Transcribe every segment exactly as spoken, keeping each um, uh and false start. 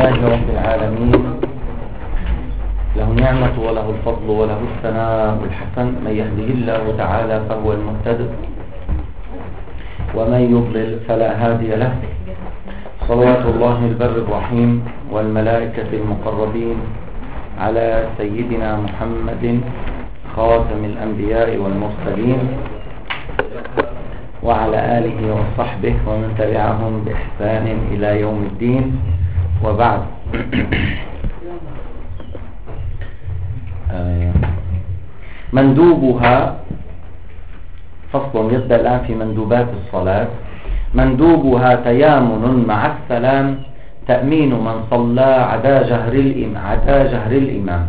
لله رب العالمين، له النعمة وله الفضل وله الثناء الحسن. من يهده الله تعالى فهو المهتد، ومن يضلل فلا هادي له. صلوات الله البر الرحيم والملائكة المقربين على سيدنا محمد خاتم الأنبياء والمرسلين، وعلى آله وصحبه ومن تبعهم بإحسان إلى يوم الدين، وبعد. مندوبها فصل يبدأ الآن في مندوبات الصلاة. مندوبها تيامن مع السلام، تأمين من صلى عدا جهر الإمام, عدا جهر الإمام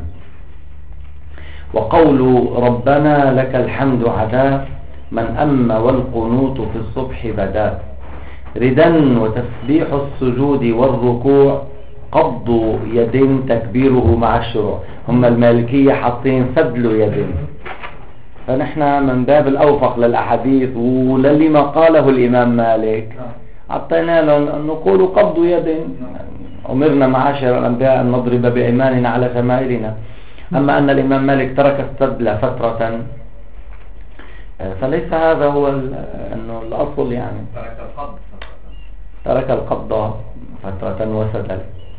وقول ربنا لك الحمد عدا من أم والقنوت في الصبح بدا. ردا وتسبيح السجود والركوع، قبض يد تكبيره مع الشروع. هم المالكية حاطين سدل يد، فنحن من باب الأوفق للأحاديث وللي ما قاله الإمام مالك عطينا لهم نقول قبض يد. أمرنا معاشر الأنبياء أن نضرب بأيماننا على شمائلنا. أما أن الإمام مالك ترك السدل فترة، فليس هذا هو أنه الأصل، يعني ترك القبض ترك القبض فترة وسدل.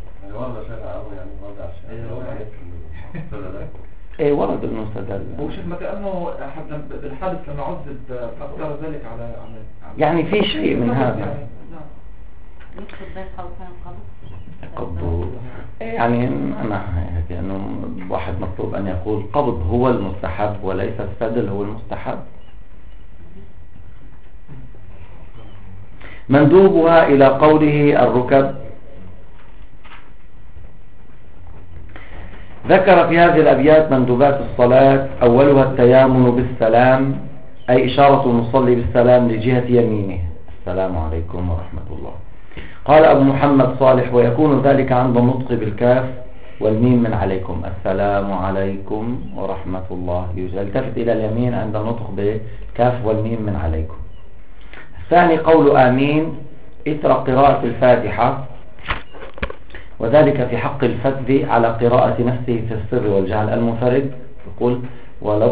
ايه ورد انه سدل. هو شيخ ما كأنه بالحادث لما عذب فأقدر ذلك على على يعني في شيء من هذا. نعم. يقصد بين قوسين قبض. قبض يعني أنا هيك أنه واحد مطلوب أن يقول قبض هو المستحب وليس السدل هو المستحب. مندوبها إلى قوله الركب. ذكر في هذه الأبيات مندوبات الصلاة. أولها التيامن بالسلام، أي إشارة المصلي بالسلام لجهة يمينه، السلام عليكم ورحمة الله. قال أبو محمد صالح: ويكون ذلك عند النطق بالكاف والميم من عليكم، السلام عليكم ورحمة الله. يلتفت إلى اليمين عند النطق بالكاف والميم من عليكم. الثاني قول آمين إثر قراءة الفاتحة، وذلك في حق الفذ على قراءة نفسه في السر والجهل. المنفرد يقول ولا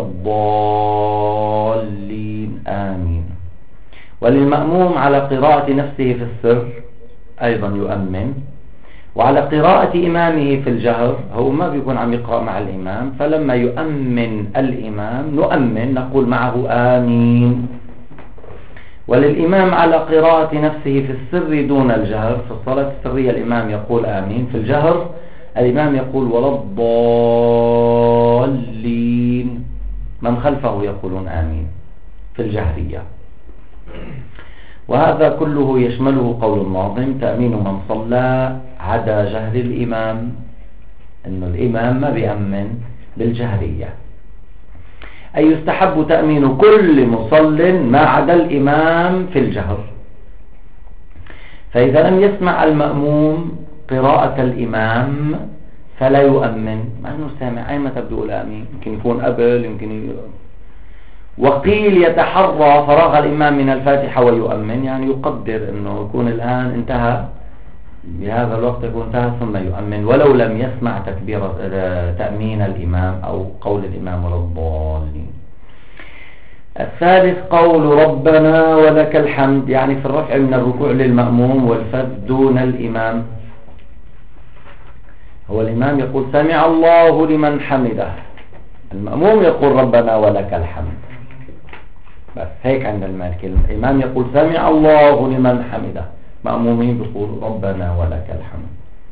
الضالين آمين. وللمأموم على قراءة نفسه في السر أيضا يؤمن، وعلى قراءة إمامه في الجهر. هو ما بيكون عم يقرأ مع الإمام، فلما يؤمن الإمام نؤمن نقول معه آمين. وللإمام على قراءة نفسه في السر دون الجهر. في الصلاة السرية الإمام يقول آمين، في الجهر الإمام يقول ولا الضالين، من خلفه يقولون آمين في الجهرية. وهذا كله يشمله قول الناظم: تأمين من صلى عدا جهر الإمام، إنه الإمام ما بيأمن بالجهرية، أي يستحب تأمين كل مصل ما عدا الإمام في الجهر. فإذا لم يسمع المأموم قراءة الإمام فلا يؤمن، مع أنه سامع. أي متى بده يقول آمين؟ يمكن يكون قبل، يمكن ي... وقيل يتحرى فراغ الإمام من الفاتحة ويؤمن، يعني يقدر أنه يكون الآن انتهى، بهذا الوقت يكون انتهى ثم يؤمن، ولو لم يسمع تكبير تأمين الإمام أو قول الإمام ولا الضالين. الثالث قول ربنا ولك الحمد، يعني في الرفع من الركوع للمأموم والفذ دون الإمام. هو الإمام يقول سمع الله لمن حمده، المأموم يقول ربنا ولك الحمد، بس هيك عند المالكي. الإمام يقول سمع الله لمن حمده، مأمومين بيقول ربنا ولك الحمد.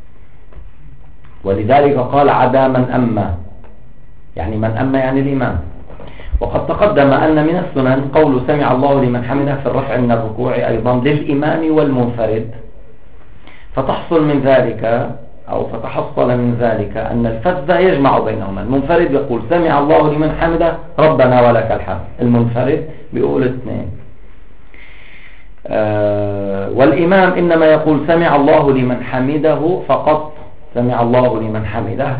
ولذلك قال عدا من أما، يعني من أما يعني الإمام. وقد تقدم أن من السنن قول سمع الله لمن حمده في الرفع من الركوع أيضا للإمام والمنفرد. فتحصل من ذلك أو فتحصل من ذلك أن الفذ يجمع بينهما. المنفرد يقول سمع الله لمن حمده ربنا ولك الحمد، المنفرد بيقول اثنين. آه والإمام إنما يقول سمع الله لمن حمده فقط، سمع الله لمن حمده.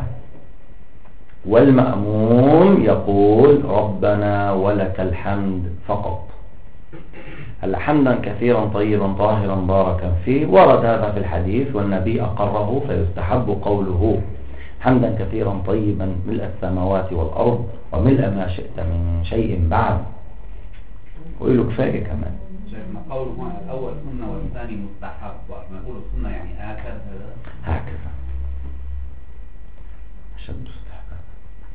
والمأموم يقول ربنا ولك الحمد فقط. هلا حمدا كثيرا طيبا طاهرا باركا فيه ورد هذا في الحديث والنبي أقره، فيستحب قوله حمدا كثيرا طيبا ملء السماوات والأرض وملء ما شئت من شيء بعد. ويقولوا كفاية كمان. شيخنا قوله هنا الأول سنة والثاني مستحب، وما يقولوا السنة يعني هكذا هكذا أشد استحباب.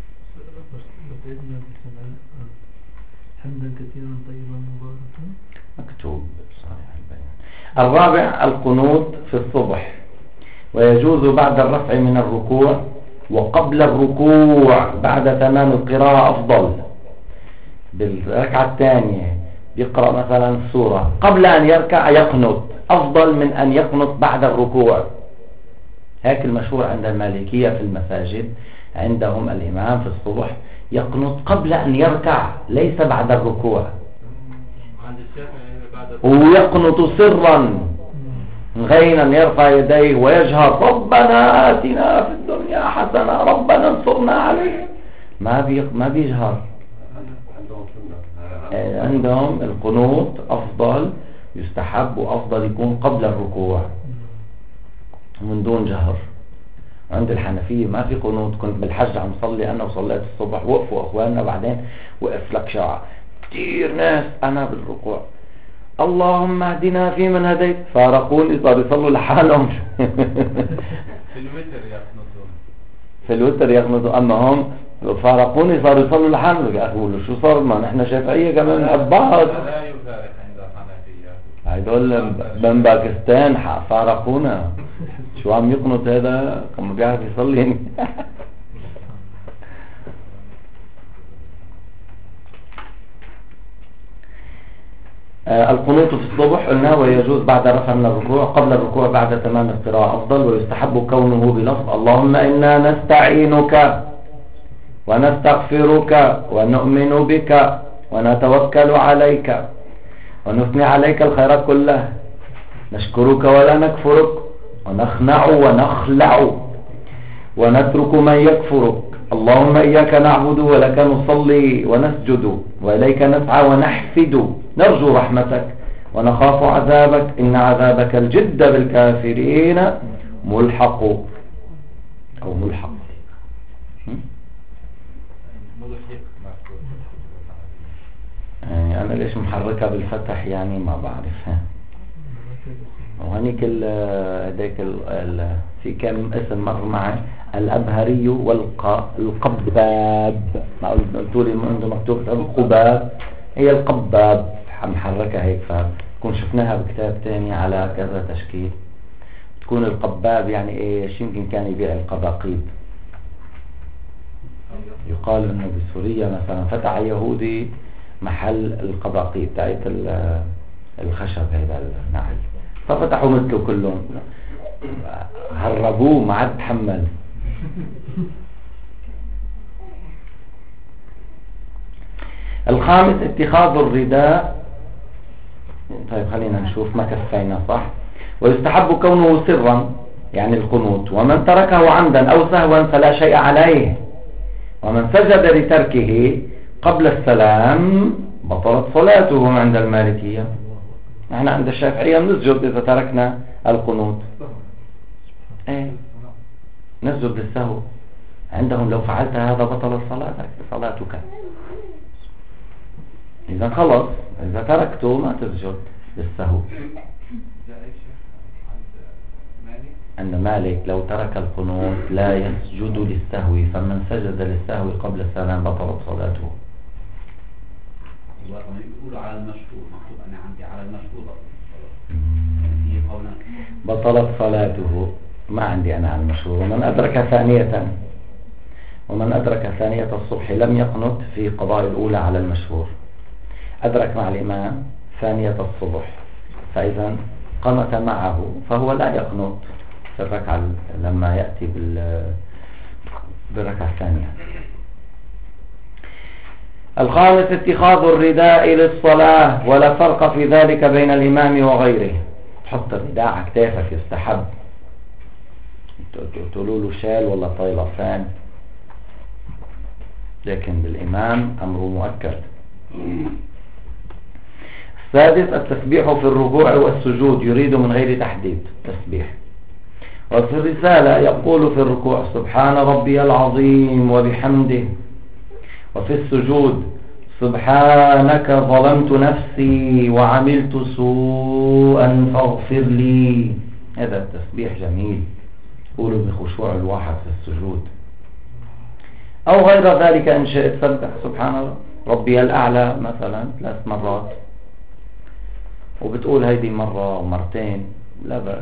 حمدا كثيرا طيبا مباركا مكتوب صحيح البيان. الرابع القنوت في الصبح، ويجوز بعد الرفع من الركوع وقبل الركوع بعد تمام القراءة أفضل. بالركعة الثانية يقرأ مثلا سورة قبل أن يركع يقنط أفضل من أن يقنط بعد الركوع. هيك المشهور عند المالكية في المساجد، عندهم الإمام في الصبح يقنط قبل أن يركع ليس بعد الركوع، ويقنط سرا غينا يرفع يديه ويجهر ربنا آتنا في الدنيا حسنة ربنا انصرنا عليه، ما بي ما بيجهر. عندهم القنوت أفضل، يستحب وأفضل يكون قبل الركوع من دون جهر. عند الحنفية ما في قنوت. كنت بالحج عم صلي أنا وصليت الصبح، وقفوا أخواننا بعدين وقف لك شعر كتير ناس أنا بالركوع اللهم اهدنا في من هديت، فارقوني صاروا يصلوا لحالهم. في الوتر يقنطون في الوتر يقنطوا، أما هم فارقوني صاروا يصلوا لحالهم. يقولوا شو صار؟ ما نحن شافعية كمان نحب بعض. لا يفارق عند الحنفية، هيدول من باكستان فارقونا. شو عم يقنط هذا؟ كما بيعرف يصلي. آه القنوت في الصبح قلنا ويجوز بعد رفع من الركوع قبل الركوع بعد تمام القراءة أفضل، ويستحب كونه بلفظ اللهم إنا نستعينك ونستغفرك ونؤمن بك ونتوكل عليك ونثني عليك الخيرات كلها، نشكرك ولا نكفرك ونخنع ونخلع ونترك من يكفرك، اللهم إياك نعبد ولك نصلي ونسجد وإليك نسعى ونحفد، نرجو رحمتك ونخاف عذابك إن عذابك الجد بالكافرين ملحق أو ملحق. يعني أنا ليش محركة بالفتح يعني ما بعرف. وهنيك هذاك في كم اسم مر معي الأبهري والقباب، ما قلت لي عنده مكتوب القباب، هي القباب محركة هيك، فكون شفناها بكتاب تاني على كذا تشكيل تكون القباب يعني ايش؟ يمكن كان يبيع القباقيب. يقال انه بسوريا مثلا فتح يهودي محل القباقيب تاعت الخشب هذا النعل، ففتحوا مثله كلهم، هربوه ما عاد تحمل. الخامس اتخاذ الرداء. طيب خلينا نشوف ما كفينا صح. ويستحب كونه سرا يعني القنوت، ومن تركه عمدا أو سهوا فلا شيء عليه، ومن سجد لتركه قبل السلام بطلت صلاته عند المالكية. نحن عند الشافعية نسجد إذا تركنا القنوت، ايه نسجد للسهو. عندهم لو فعلت هذا بطلت صلاتك صلاتك. إذا خلص إذا تركته ما تسجد للسهو. عند مالك لو ترك القنوت لا يسجد للسهو، فمن سجد للسهو قبل السلام بطلت صلاته. يقولوا على المشهور، مكتوب أنا عندي على المشهور بطلت صلاته. ما عندي أنا على المشهور. ومن أدرك ثانية ومن أدرك ثانية الصبح لم يقنط في قضاء الأولى على المشهور. أدرك مع الإمام ثانية الصبح فإذا قنط معه فهو لا يقنط في الركعة لما يأتي بالركعة الثانية. الخامس اتخاذ الرداء للصلاة، ولا فرق في ذلك بين الإمام وغيره. تحط الرداء على كتافك يستحب، تقولوا له شال ولا طيلفان، لكن بالإمام أمره مؤكد. السادس التسبيح في الركوع والسجود يريد من غير تحديد تسبيح. وفي الرسالة يقول في الركوع سبحان ربي العظيم وبحمده. وفي السجود سبحانك ظلمت نفسي وعملت سوءا فاغفر لي. هذا التسبيح جميل، قولوا بخشوع الواحد في السجود. أو غير ذلك إن شئت سبح سبحان ربي الأعلى مثلا ثلاث مرات، وبتقول هيدي مرة ومرتين لا بأس.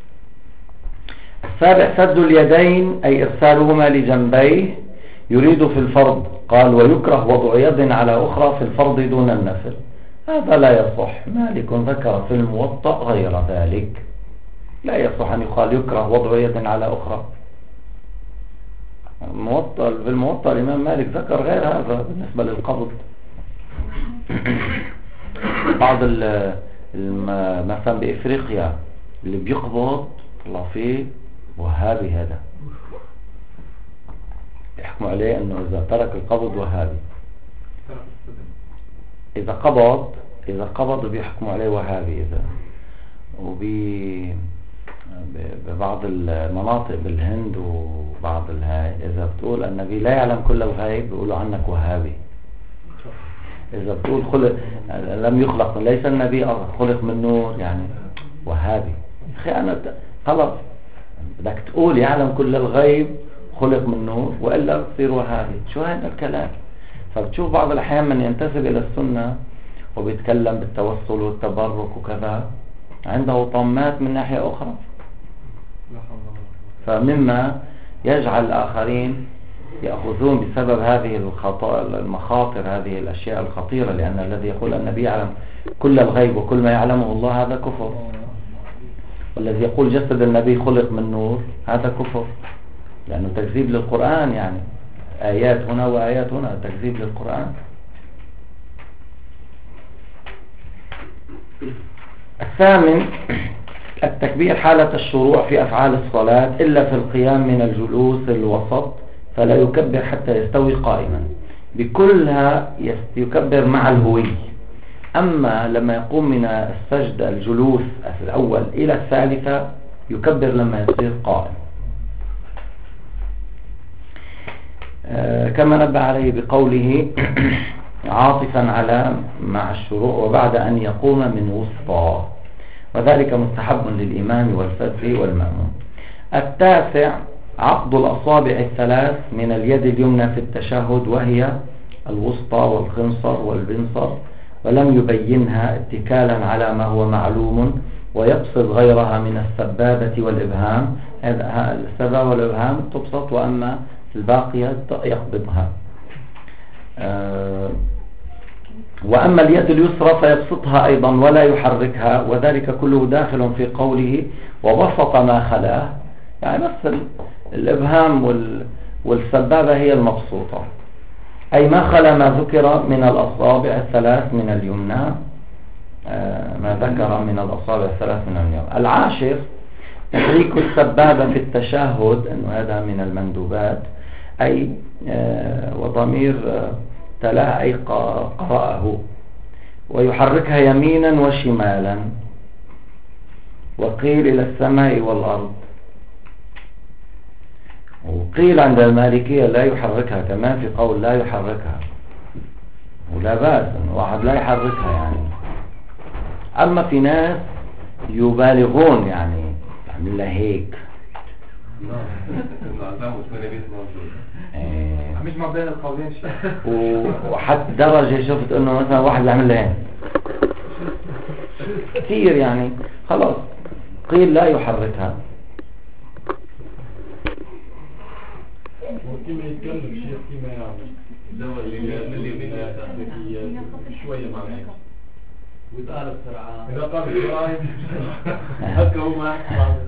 السابع سد اليدين أي إرسالهما لجنبيه يريد في الفرض. قال ويكره وضع يد على أخرى في الفرض دون النفل. هذا لا يصح، مالك ذكر في الموطأ غير ذلك، لا يصح أن يقال يكره وضع يد على أخرى. الموطأ في الموطأ الإمام مالك ذكر غير هذا بالنسبة للقبض. بعض مثلا بإفريقيا اللي بيقبض الله فيه وهابي، هذا يحكموا عليه أنه إذا ترك القبض وهابي. إذا قبض إذا قبض بيحكموا عليه وهابي. إذا وبي ببعض المناطق بالهند وبعض الهاي إذا بتقول النبي لا يعلم كل الغيب بيقولوا عنك وهابي. إذا بتقول خلق لم يخلق ليس النبي خلق من نور يعني وهابي. أخي أنا خلص بدك تقول يعلم كل الغيب خلق من نور وإلا بتصير وهابي. شو هذا الكلام؟ فبتشوف بعض الأحيان من ينتسب إلى السنة وبيتكلم بالتوصل والتبرك وكذا عنده طمات من ناحية أخرى، فمما يجعل الآخرين يأخذون بسبب هذه المخاطر هذه الأشياء الخطيرة. لأن الذي يقول النبي يعلم كل الغيب وكل ما يعلمه الله هذا كفر، والذي يقول جسد النبي خلق من نور هذا كفر، لأنه تكذيب للقرآن، يعني آيات هنا وآيات هنا، تكذيب للقرآن. الثامن التكبير حالة الشروع في أفعال الصلاة إلا في القيام من الجلوس الوسط، فلا يكبر حتى يستوي قائما، بكلها يكبر مع الهوي. أما لما يقوم من السجدة الجلوس الأول إلى الثالثة يكبر لما يصير قائم. آه كما نبه عليه بقوله عاطفا على مع الشروع وبعد أن يقوم من وسطى، وذلك مستحب للإمام والفتح والمأموم. التاسع عقد الأصابع الثلاث من اليد اليمنى في التشهد، وهي الوسطى والخنصر والبنصر، ولم يبينها اتكالا على ما هو معلوم، ويبسط غيرها من السبابة والإبهام. السبابة والإبهام تبسط، وأما الباقية يقبضها. أه وأما اليد اليسرى فيبسطها أيضا ولا يحركها، وذلك كله داخل في قوله وبسط ما خلاه، يعني بس الإبهام والسبابة هي المبسوطة، أي ما خلا ما ذكر من الأصابع الثلاث من اليمنى، ما ذكر من الأصابع الثلاث من اليمنى. العاشر تحريك السبابة في التشهد، أنه هذا من المندوبات، أي وضمير تلا أي قرأه، ويحركها يمينا وشمالا، وقيل إلى السماء والأرض. وقيل عند المالكية لا يحركها، كمان في قول لا يحركها، ولا بأس أن واحد لا يحركها يعني. أما في ناس يبالغون يعني يعمل لها هيك مش ما بين القولين شيء، وحتى درجة شفت انه مثلا واحد يعمل لها كثير يعني، خلاص قيل لا يحركها. وكما يتكلم شيء كما يعمل دواء اللي شوية معناه وإذا قال بسرعة إذا قال بسرعة هكا هو ما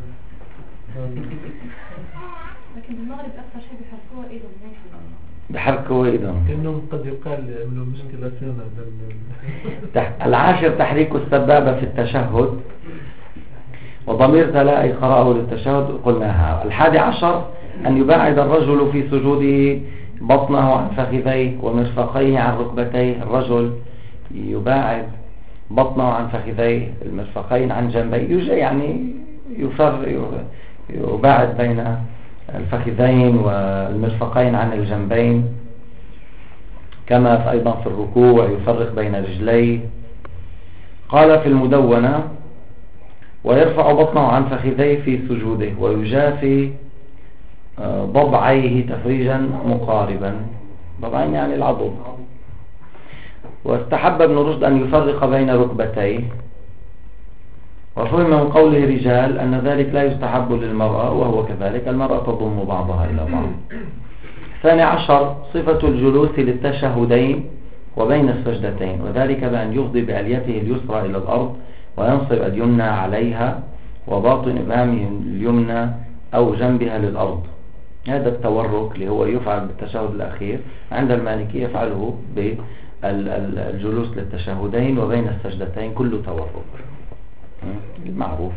لكن بالمغرب أكثر شيء بيحركوها إيدهم هيك، بحركوا ايضا كأنهم قد يقال يعملوا مشكلة فينا. العاشر تحريك السبابة في التشهد، وضمير تلاقي قرأه للتشهد قلناها. الحادي عشر أن يباعد الرجل في سجوده بطنه عن فخذيه ومرفقيه عن ركبتيه. الرجل يباعد بطنه عن فخذيه، المرفقين عن جنبيه، يوجد يعني يفر يباعد بين الفخذين والمرفقين عن الجنبين. كما في أيضا في الركوع يفرق بين رجليه. قال في المدونة: ويرفع بطنه عن فخذيه في سجوده ويجافي ضبعيه تفريجا مقاربا. ضبعين يعني العضد. واستحب ابن رشد أن يفرق بين ركبتيه، وفهم من قوله رجال أن ذلك لا يستحب للمرأة، وهو كذلك، المرأة تضم بعضها إلى بعض. ثاني عشر صفة الجلوس للتشهدين وبين السجدتين، وذلك بأن يفضي بعليته اليسرى إلى الأرض وينصب اليمنى عليها وباطن إمامه اليمنى أو جنبها للأرض. هذا التورك اللي هو يفعل بالتشهد الأخير عند المالكية يفعله بالجلوس للتشهدين وبين السجدتين، كله تورك المعروف.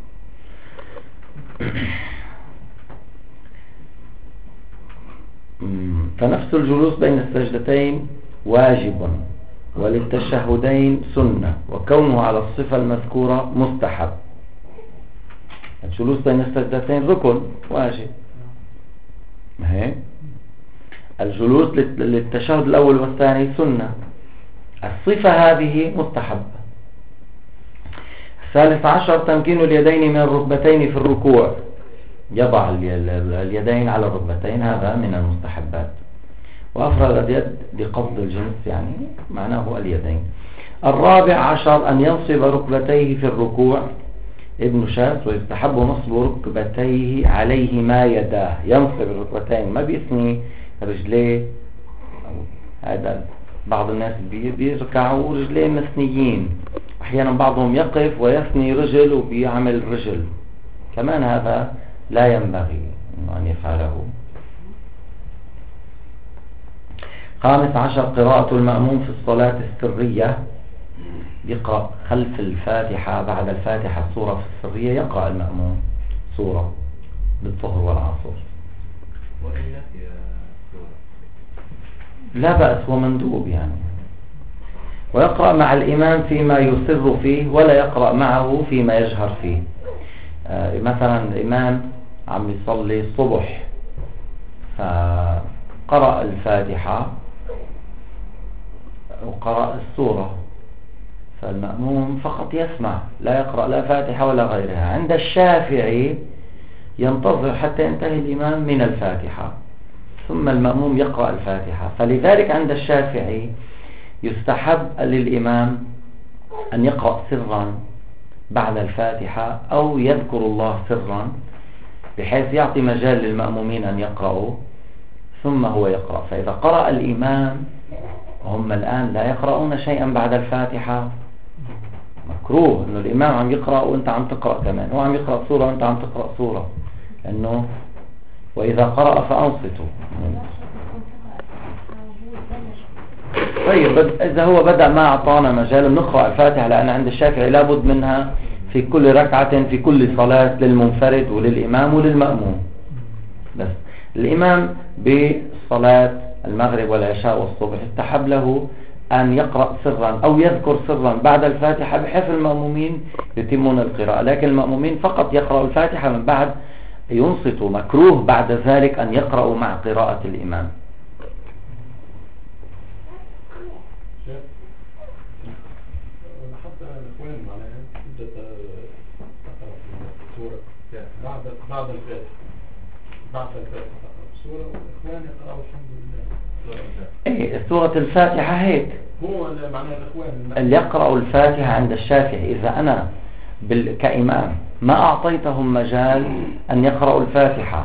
فنفس الجلوس بين السجدتين واجب، وللتشهدين سنة، وكونه على الصفة المذكورة مستحب. الجلوس بين السجدتين ركن واجب. هي الجلوس للتشهد الأول والثاني سنة، الصفة هذه مستحبة. الثالث عشر تمكين اليدين من الركبتين في الركوع، يضع اليدين على الركبتين، هذا من المستحبات. وأفرد اليد بقبض الجنس يعني معناه اليدين. الرابع عشر أن ينصب ركبتيه في الركوع، ابن شاس، ويستحب نصب ركبتيه عليهما يداه. ينصب الركبتين، ما بيثني رجليه. هذا بعض الناس بيركعوا رجليه مثنيين، أحيانا بعضهم يقف ويثني رجل وبيعمل رجل، كمان هذا لا ينبغي أن يفعله. خامس عشر قراءة المأموم في الصلاة السرية، يقرأ خلف الفاتحة بعد الفاتحة السورة في السرية، يقرأ المأموم سورة بالظهر والعصر. لا بأس، هو مندوب يعني. ويقرأ مع الإمام فيما يسر فيه، ولا يقرأ معه فيما يجهر فيه. آه مثلا الإمام عم يصلي الصبح فقرأ الفاتحة وقرأ السورة، فالمأموم فقط يسمع، لا يقرأ لا فاتحة ولا غيرها. عند الشافعي ينتظر حتى ينتهي الإمام من الفاتحة ثم المأموم يقرأ الفاتحة. فلذلك عند الشافعي يستحب للإمام أن يقرأ سرا بعد الفاتحة أو يذكر الله سرا، بحيث يعطي مجال للمأمومين أن يقرأوا ثم هو يقرأ. فإذا قرأ الإمام هم الآن لا يقرؤون شيئا بعد الفاتحة، مكروه أنه الإمام عم يقرأ وأنت عم تقرأ كمان، هو عم يقرأ سورة وأنت عم تقرأ سورة، لأنه وإذا قرأ فأنصتوا. طيب إذا هو بدأ ما أعطانا مجال نقرأ الفاتحة، لأن عند الشافعي لابد منها في كل ركعة في كل صلاة للمنفرد وللإمام وللمأموم. بس الإمام بصلاة المغرب والعشاء والصبح استحب له أن يقرأ سرا أو يذكر سرا بعد الفاتحة، بحيث المأمومين يتمون القراءة، لكن المأمومين فقط يقرأوا الفاتحة من بعد ينصتوا. مكروه بعد ذلك أن يقرأوا مع قراءة الإمام. بعد بعد الفاتحة بعد الفاتحة السورة، والإخوان يقرأوا الحمد لله. إيه سورة الفاتحة هيك هو معنى الإخوان اللي يقرأوا الفاتحة عند الشافعي. إذا أنا بال... كإمام ما أعطيتهم مجال أن يقرأوا الفاتحة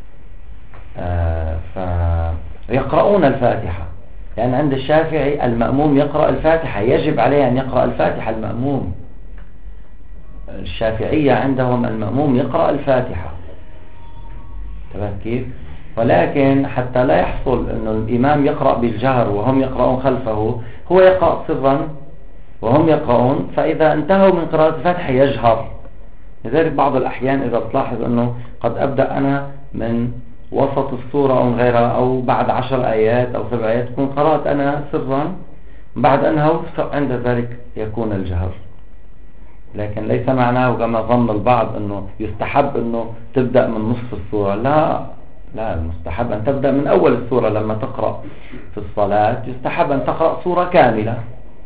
آه فيقرؤون الفاتحة، لأن عند الشافعي المأموم يقرأ الفاتحة، يجب عليه أن يقرأ الفاتحة المأموم. الشافعية عندهم المأموم يقرأ الفاتحة، تمام كيف؟ ولكن حتى لا يحصل أنه الإمام يقرأ بالجهر وهم يقرؤون خلفه، هو يقرأ سرا وهم يقرؤون، فإذا انتهوا من قراءة الفاتحة يجهر. لذلك بعض الأحيان إذا بتلاحظ أنه قد أبدأ أنا من وسط السورة أو غيرها أو بعد عشر آيات أو سبع آيات، تكون قرأت أنا سرا، بعد أنهوا عند ذلك يكون الجهر، لكن ليس معناه كما ظن البعض أنه يستحب أنه تبدأ من نصف السورة. لا لا، المستحب أن تبدأ من أول السورة. لما تقرأ في الصلاة يستحب أن تقرأ سورة كاملة.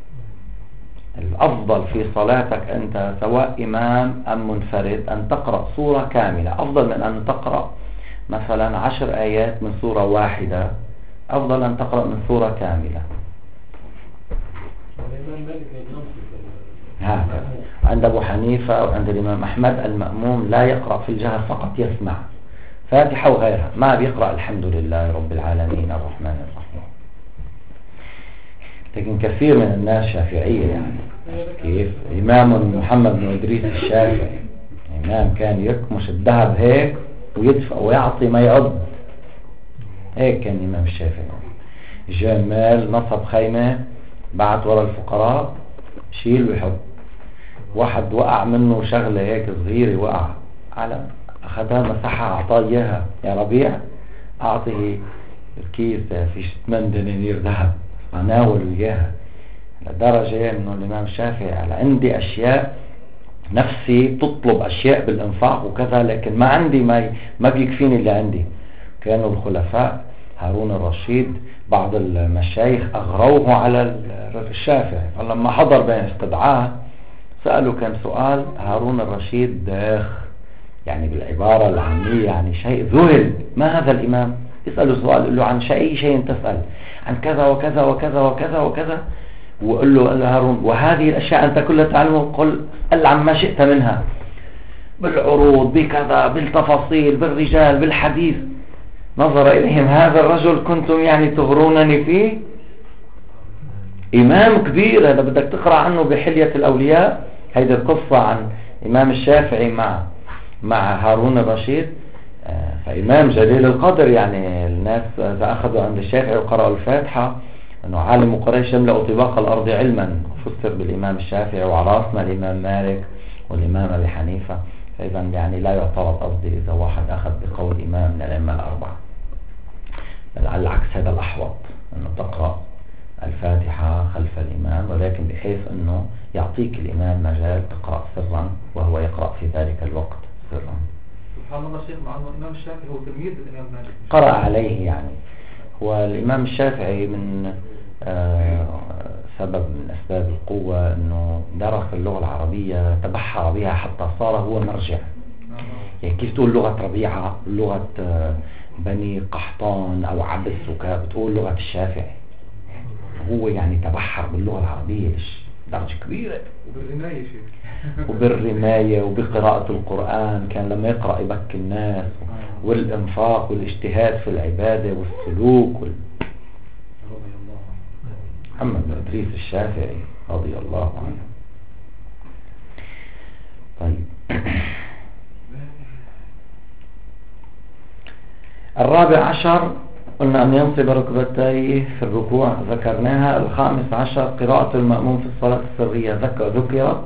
الأفضل في صلاتك أنت سواء إمام أم منفرد أن تقرأ سورة كاملة، أفضل من أن تقرأ مثلا عشر آيات من سورة واحدة، أفضل أن تقرأ من سورة كاملة. هكذا عند أبو حنيفة وعند الإمام أحمد المأموم لا يقرأ في الجهر، فقط يسمع فاتحة وغيرها، ما بيقرأ الحمد لله رب العالمين الرحمن الرحيم. لكن كثير من الناس شافعية، يعني كيف إمام محمد بن إدريس الشافعي إمام كان يكمش الذهب هيك ويدفع ويعطي ما يعد، هيك كان الإمام الشافعي. جاء مال نصب خيمة بعت ورا الفقراء شيل ويحط، واحد وقع منه شغلة هيك صغيرة وقع على أخذها مسحها أعطاه إياها، يا ربيع أعطيه الكيس فيش ثمان دنانير ذهب أناول إياها، لدرجة إنه الإمام الشافعي على عندي أشياء نفسي تطلب أشياء بالإنفاق وكذا، لكن ما عندي ما ما بيكفيني اللي عندي. كانوا الخلفاء هارون الرشيد بعض المشايخ أغروه على الشافعي، فلما حضر بين استدعاه سألوا كم سؤال، هارون الرشيد داخ يعني بالعبارة العامية يعني شيء ذهل، ما هذا الإمام يسأله سؤال يقول له عن شيء شيء تسأل عن كذا وكذا وكذا وكذا وكذا، وقال له, له هارون وهذه الأشياء أنت كلها تعلمه، قل قل عما شئت منها بالعروض بكذا بالتفاصيل بالرجال بالحديث. نظر إليهم هذا الرجل كنتم يعني تغرونني فيه، إمام كبير هذا بدك تقرأ عنه بحلية الأولياء. هيدي القصة عن إمام الشافعي مع مع هارون الرشيد، فإمام جليل القدر، يعني الناس إذا أخذوا عند الشافعي وقرأوا الفاتحة أنه عالم قريش يملأ طباق الأرض علما، فسر بالإمام الشافعي وعراسنا الإمام مالك والإمام أبي حنيفة. فإذا يعني لا يعترض قصدي إذا واحد أخذ بقول إمام من الأئمة الأربعة، بل على العكس هذا الأحوط أنه تقرأ الفاتحة خلف الإمام، ولكن بحيث أنه يعطيك الإمام مجال تقرأ سرا وهو يقرأ في ذلك الوقت سرا. سبحان الله شيخ، مع أنه الإمام الشافعي هو تلميذ الإمام مالك قرأ عليه، يعني هو الإمام الشافعي من آه سبب من أسباب القوة أنه درس اللغة العربية تبحر بها حتى صار هو مرجع. يعني كيف تقول لغة ربيعة لغة آه بني قحطان أو عبس وكذا، بتقول لغة الشافعي. هو يعني تبحر باللغة العربية درجة كبيرة، وبالرماية شيخ وبالرماية وبقراءة القرآن، كان لما يقرأ يبكي الناس، والإنفاق والاجتهاد في العبادة والسلوك وال... محمد بن إدريس الشافعي رضي الله عنه. طيب الرابع عشر قلنا أن ينصب ركبتيه في الركوع، ذكرناها. الخامس عشر قراءة المأموم في الصلاة السرية ذكرت.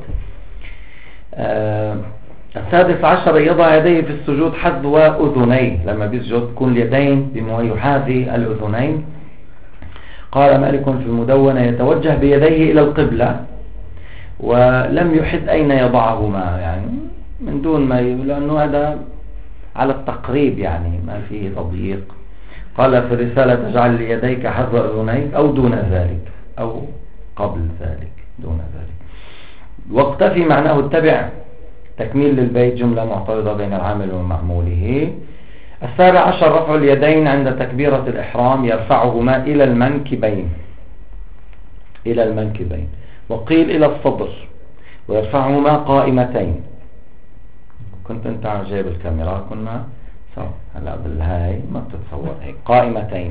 آه السادس عشر يضع يديه في السجود حذو أذنيه، لما بيسجد كل اليدين بما يحاذي الأذنين. قال مالك في المدونة يتوجه بيديه إلى القبلة ولم يحد أين يضعهما، يعني من دون ما ي... لأنه هذا على التقريب يعني ما فيه تضييق. قال في الرسالة تجعل يديك حذو أذنيك أو دون ذلك أو قبل ذلك دون ذلك. واقتفي معناه اتبع، تكميل للبيت جملة معترضة بين العامل ومعموله. السابع عشر رفع اليدين عند تكبيرة الإحرام، يرفعهما إلى المنكبين إلى المنكبين وقيل إلى الصدر، ويرفعهما قائمتين. كنت انت جايب الكاميرا كنا سوا، هلا بالهاي ما بتتصور هيك قائمتين.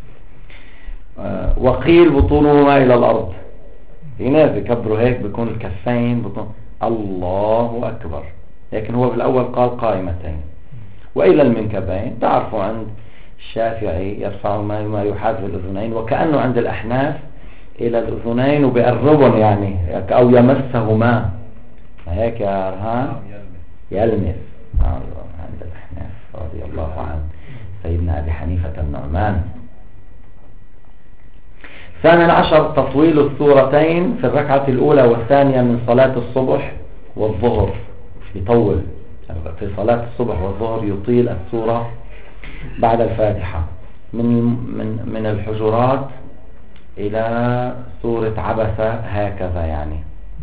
آه وقيل بطونهما إلى الأرض، في ناس بيكبروا هيك بيكون الكفين بطون الله أكبر، لكن هو بالأول قال قائمتين. وإلى المنكبين، تعرفوا عند الشافعي يرفعهما ما يحاذي الأذنين، وكأنه عند الأحناف إلى الأذنين وبيقربهم يعني أو يمسهما هيك يا رهان يلمس. عند الأحناف رضي الله عنه سيدنا أبي حنيفة النعمان. ثامن عشر تطويل السورتين في الركعة الأولى والثانية من صلاة الصبح والظهر. يطول في صلاة الصبح والظهر، يطيل السورة بعد الفاتحة من من من الحجرات إلى سورة عبسة هكذا يعني.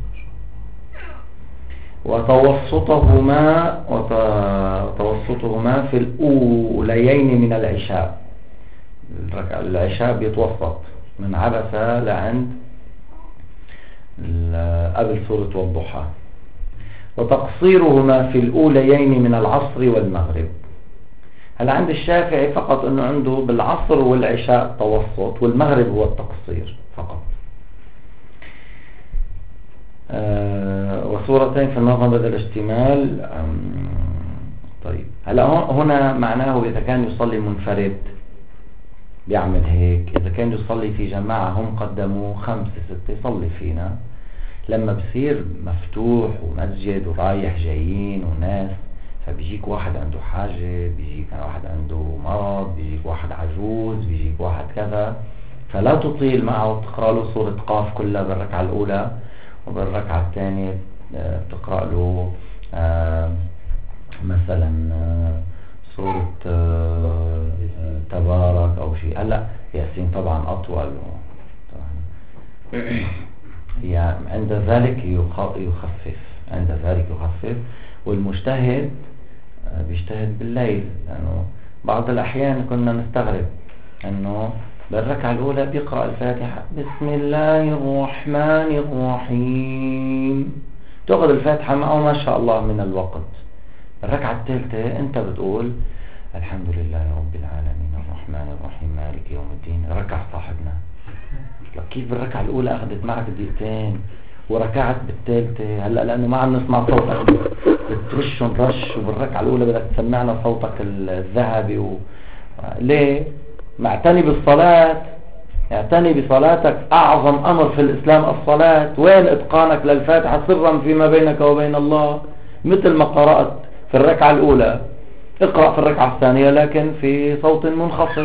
وتوسطهما وتوسطهما في الأوليين من العشاء. العشاء بيتوسط من عبسة لعند قبل سورة والضحى. وتقصيرهما في الأوليين من العصر والمغرب. هل عند الشافعي فقط أنه عنده بالعصر والعشاء توسط، والمغرب هو التقصير فقط. آه وسورتين في النظم بدل الاشتمال. طيب هلا هنا معناه إذا كان يصلي منفرد بيعمل هيك، إذا كان يصلي في جماعة هم قدموا خمسة ستة يصلي فينا. لما بصير مفتوح ومسجد ورايح جايين وناس، فبيجيك واحد عنده حاجة، بيجيك واحد عنده مرض، بيجيك واحد عجوز، بيجيك واحد كذا، فلا تطيل معه وتقرأ له سورة قاف كلها بالركعة الأولى، وبالركعة الثانية تقرأ له آه مثلا آه سورة آه تبارك أو شيء. هلا ياسين طبعا أطول يعني. عند ذلك يخفف عند ذلك يخفف. والمجتهد بيجتهد بالليل، لأنه بعض الأحيان كنا نستغرب أنه بالركعة الأولى بيقرأ الفاتحة بسم الله الرحمن الرحيم، تأخذ الفاتحة معه ما شاء الله من الوقت. الركعة الثالثة أنت بتقول الحمد لله رب العالمين الرحمن الرحيم مالك يوم الدين. ركع صاحبنا كيف بالركعة الأولى أخذت معك دقيقتين وركعت بالثالثة. هلأ لأنه ما عم نسمع صوتك بترش ونرش، وبالركعة الأولى بدك تسمعنا صوتك الذهبي و... ليه؟ معتني بالصلاة، اعتني بصلاتك. أعظم أمر في الإسلام الصلاة. وين إتقانك للفاتحة سرا فيما بينك وبين الله؟ مثل ما قرأت في الركعة الأولى اقرأ في الركعة الثانية لكن في صوت منخفض.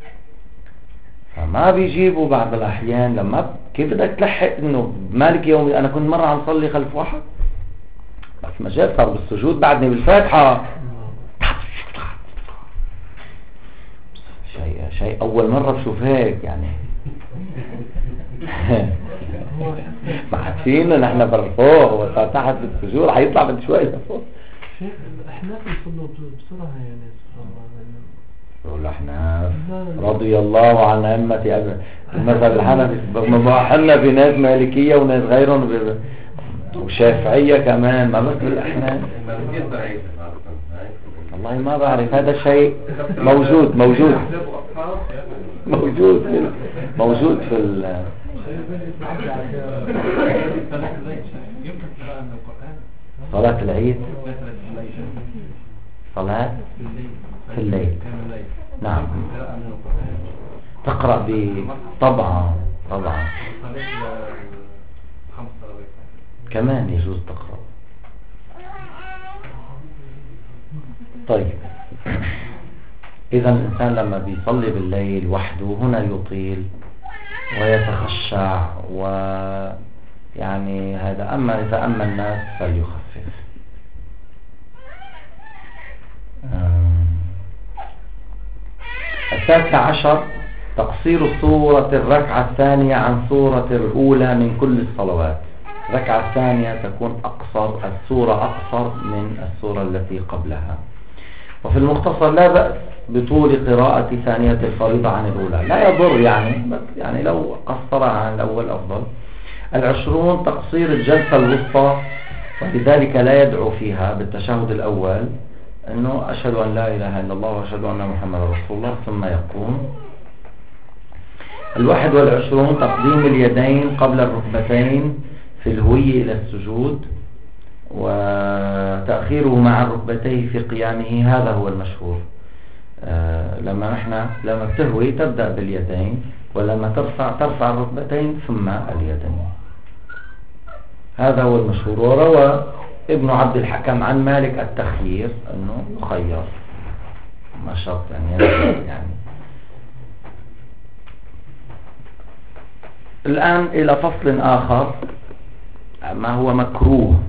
فما بيجيبوا بعض الأحيان لما كيف بدك تلحق إنه مالك يوم. أنا كنت مرة عم صلي خلف واحد بس ما جاء صار بالسجود بعدني بالفاتحة شيء شيء أول مرة بشوف هيك يعني. ما عارفين نحن بالفوق وتحت بالسجود حيطلع بعد شوي لفوق. شيخ الأحناف يصلوا بسرعة يعني سبحان الله. الأحناف رضي الله عن أئمة أبي المذهب الحنفي. احنا في ناس مالكية وناس غيرهم وشافعية كمان، ما بس بالأحناف. والله ما بعرف، هذا شيء موجود موجود موجود في موجود في ال صلاة العيد، صلاة في الليل. نعم تقرأ ب طبعا طبعا كمان يجوز تقرأ. طيب إذا الإنسان لما بيصلي بالليل وحده هنا يطيل ويتخشع ويعني هذا. أما إذا أما الناس فليخفف. التاسع عشر تقصير سورة الركعة الثانية عن سورة الأولى من كل الصلوات. الركعة الثانية تكون أقصر، السورة أقصر من السورة التي قبلها. وفي المختصر لا بأس بطول قراءة ثانية الفريضة عن الأولى، لا يضر يعني، بس يعني لو قصرها عن الأول أفضل. العشرون تقصير الجلسة الوسطى، ولذلك لا يدعو فيها بالتشهد الأول أنه أشهد أن لا إله إلا الله وأشهد أن محمد رسول الله ثم يقوم. الواحد والعشرون تقديم اليدين قبل الركبتين في الهوي إلى السجود، وتأخيره مع ركبتيه في قيامه، هذا هو المشهور. آه لما نحن لما بتهوي تبدأ باليدين، ولما ترفع ترفع الركبتين ثم اليدين، هذا هو المشهور. وروى ابن عبد الحكم عن مالك التخيير أنه يخير، ما شرط يعني يعني الآن إلى فصل آخر، ما هو مكروه.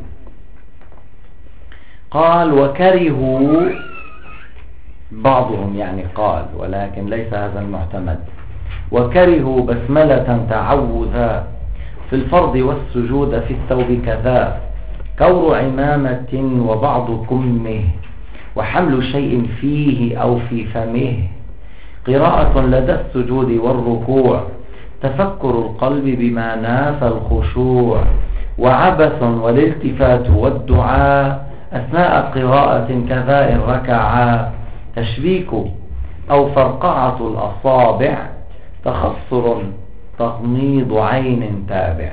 قال وكرهوا بعضهم، يعني قال ولكن ليس هذا المعتمد، وكرهوا بسملة تعوذا في الفرض والسجود في الثوب كذا، كور عمامة وبعض كمه، وحمل شيء فيه أو في فمه، قراءة لدى السجود والركوع، تفكر القلب بما نافى الخشوع، وعبث والالتفات والدعاء أثناء قراءة كذا إن ركعا، تشبيك أو فرقعة الأصابع، تخصر تغميض عين تابع.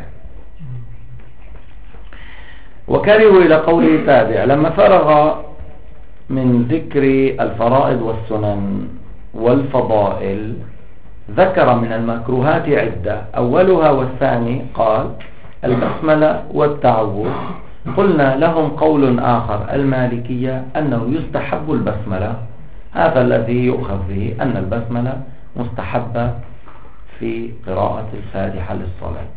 وكرهوا إلى قوله تابع لما فرغ من ذكر الفرائض والسنن والفضائل ذكر من المكروهات عدة، أولها والثاني قال البسملة والتعوذ. قلنا لهم قول آخر المالكية أنه يستحب البسملة، هذا الذي يؤخذ به أن البسملة مستحبة في قراءة الفاتحة للصلاة.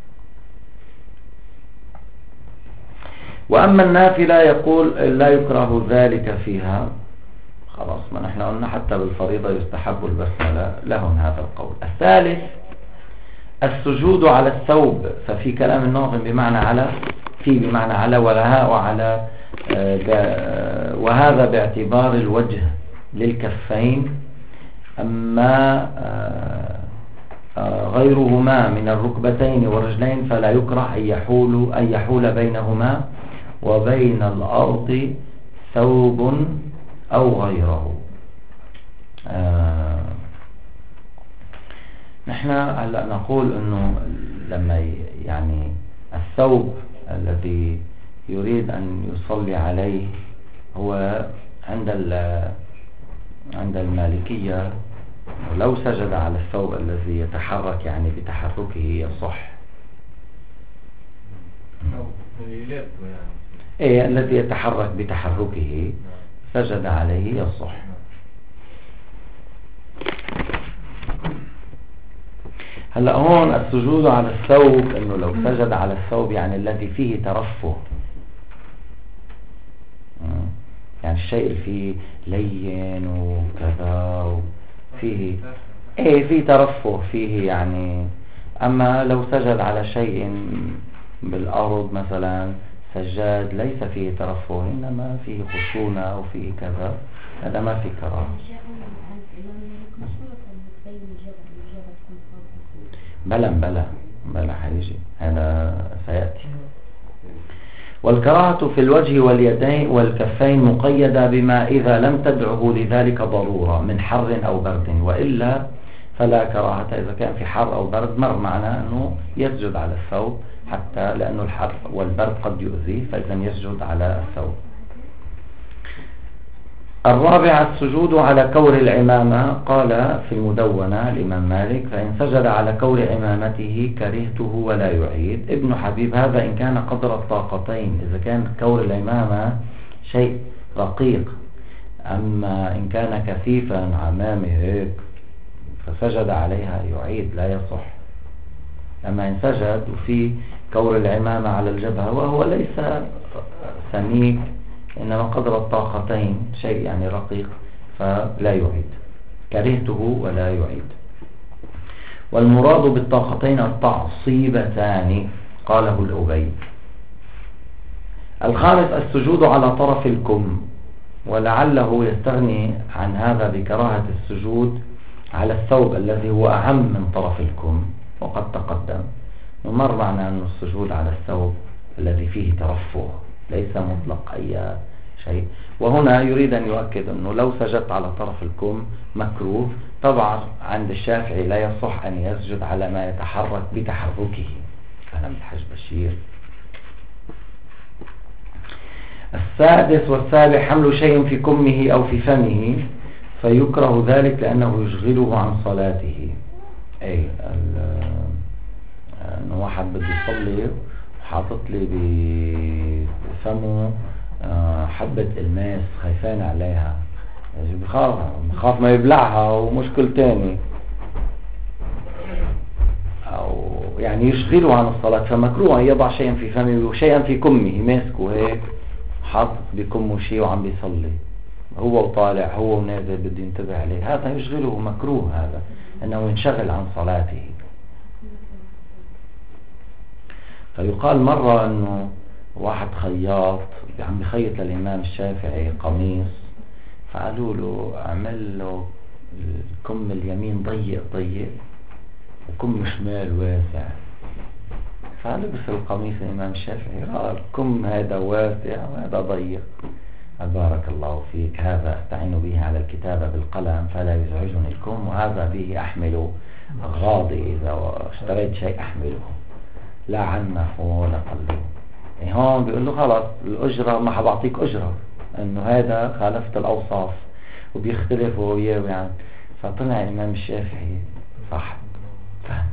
وأما النافلة يقول لا يكره ذلك فيها، خلاص ما نحن قلنا حتى بالفريضة يستحب البسملة، لهم هذا القول. الثالث السجود على الثوب، ففي كلام الناظم بمعنى على، في بمعنى على ولها وعلى، وهذا باعتبار الوجه للكفين، أما غيرهما من الركبتين والرجلين فلا يكره أن يحول, أن يحول بينهما وبين الأرض ثوب أو غيره. آه نحن هلا نقول أنه لما يعني الثوب الذي يريد أن يصلي عليه هو عند عند المالكية ولو سجد على الثوب الذي يتحرك يعني بتحركه يصح. ايه الذي يتحرك بتحركه سجد عليه يصح. هلا هون السجود على الثوب انه لو سجد على الثوب يعني الذي فيه ترفه، يعني الشيء اللي فيه لين وكذا وفيه ايه فيه ترفه فيه يعني. اما لو سجد على شيء بالارض مثلا سجاد ليس فيه ترفه انما فيه خشونة او فيه كذا، هذا ما فيه كراهة. بلا بلا بلا حيجي هذا سيأتي. والكراهة في الوجه واليدين والكفين مقيدة بما إذا لم تدعه لذلك ضرورة من حر أو برد، وإلا فلا كراهة. إذا كان في حر أو برد مر معنا أنه يسجد على الثوب، حتى لأنه الحر والبرد قد يؤذيه، فإذا يسجد على الثوب. الرابع السجود على كور العمامة. قال في المدونة الإمام مالك فإن سجد على كور عمامته كرهته ولا يعيد. ابن حبيب هذا إن كان قدر الطاقتين، إذا كان كور العمامة شيء رقيق، أما إن كان كثيفا عمامه هيك فسجد عليها يعيد لا يصح. أما إن سجد وفي كور العمامة على الجبهة وهو ليس سميك إنما قدر الطاقتين شيء يعني رقيق فلا يعيد، كرهته ولا يعيد. والمراد بالطاقتين التعصيبتان قاله الأبي. الخامس السجود على طرف الكم، ولعله يستغني عن هذا بكراهة السجود على الثوب الذي هو أعم من طرف الكم، وقد تقدم ومر معنا أن السجود على الثوب الذي فيه ترفه ليس مطلق أي شيء. وهنا يريد أن يؤكد أنه لو سجدت على طرف الكم مكروه. طبعا عند الشافعي لا يصح أن يسجد على ما يتحرك بتحركه. كلام الحاج بشير. السادس والسابع حمل شيء في كمه أو في فمه، فيكره ذلك لأنه يشغله عن صلاته. أي أنه واحد بده يصلي حاطط لي بفمه حبة الماس خايفان عليها، بخاف بخاف ما يبلعها ومشكل تاني، أو يعني يشغله عن الصلاة، فمكروه أن يضع شيئا في فمه وشيئا في كمه، ماسكه هيك حاطط بكمه شيء وعم بيصلي هو وطالع هو ونازل بده ينتبه عليه، هذا يشغله، مكروه هذا أنه ينشغل عن صلاته. فيقال مرة أنه واحد خياط عم بخيط للإمام الشافعي قميص، فقالوا له اعمل له الكم اليمين ضيق ضيق وكم شمال واسع، فلبس القميص الإمام الشافعي رأى الكم هذا واسع وهذا ضيق، بارك الله فيك، هذا استعين به على الكتابة بالقلم فلا يزعجني الكم، وهذا به أحمل غاضي إذا اشتريت شيء أحمله لا عنه ولا قلبه. يعني هون بيقول له خلاص الأجرة ما حبعطيك أجرة، أنه هذا خالفت الأوصاف وبيختلفوا وياه يعني. فطلع الإمام الشافعي صح فهم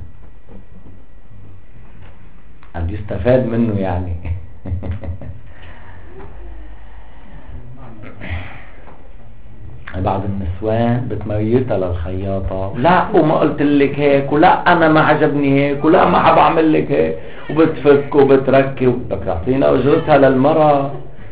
قد يستفاد منه يعني. بعض النسوان بتميتها للخياطة، لا وما قلت لك هيك، ولا أنا ما عجبني هيك، ولا ما حب أعمل لك هيك، وبتفك وبتركب، بدك تعطينا أجرتها للمرأة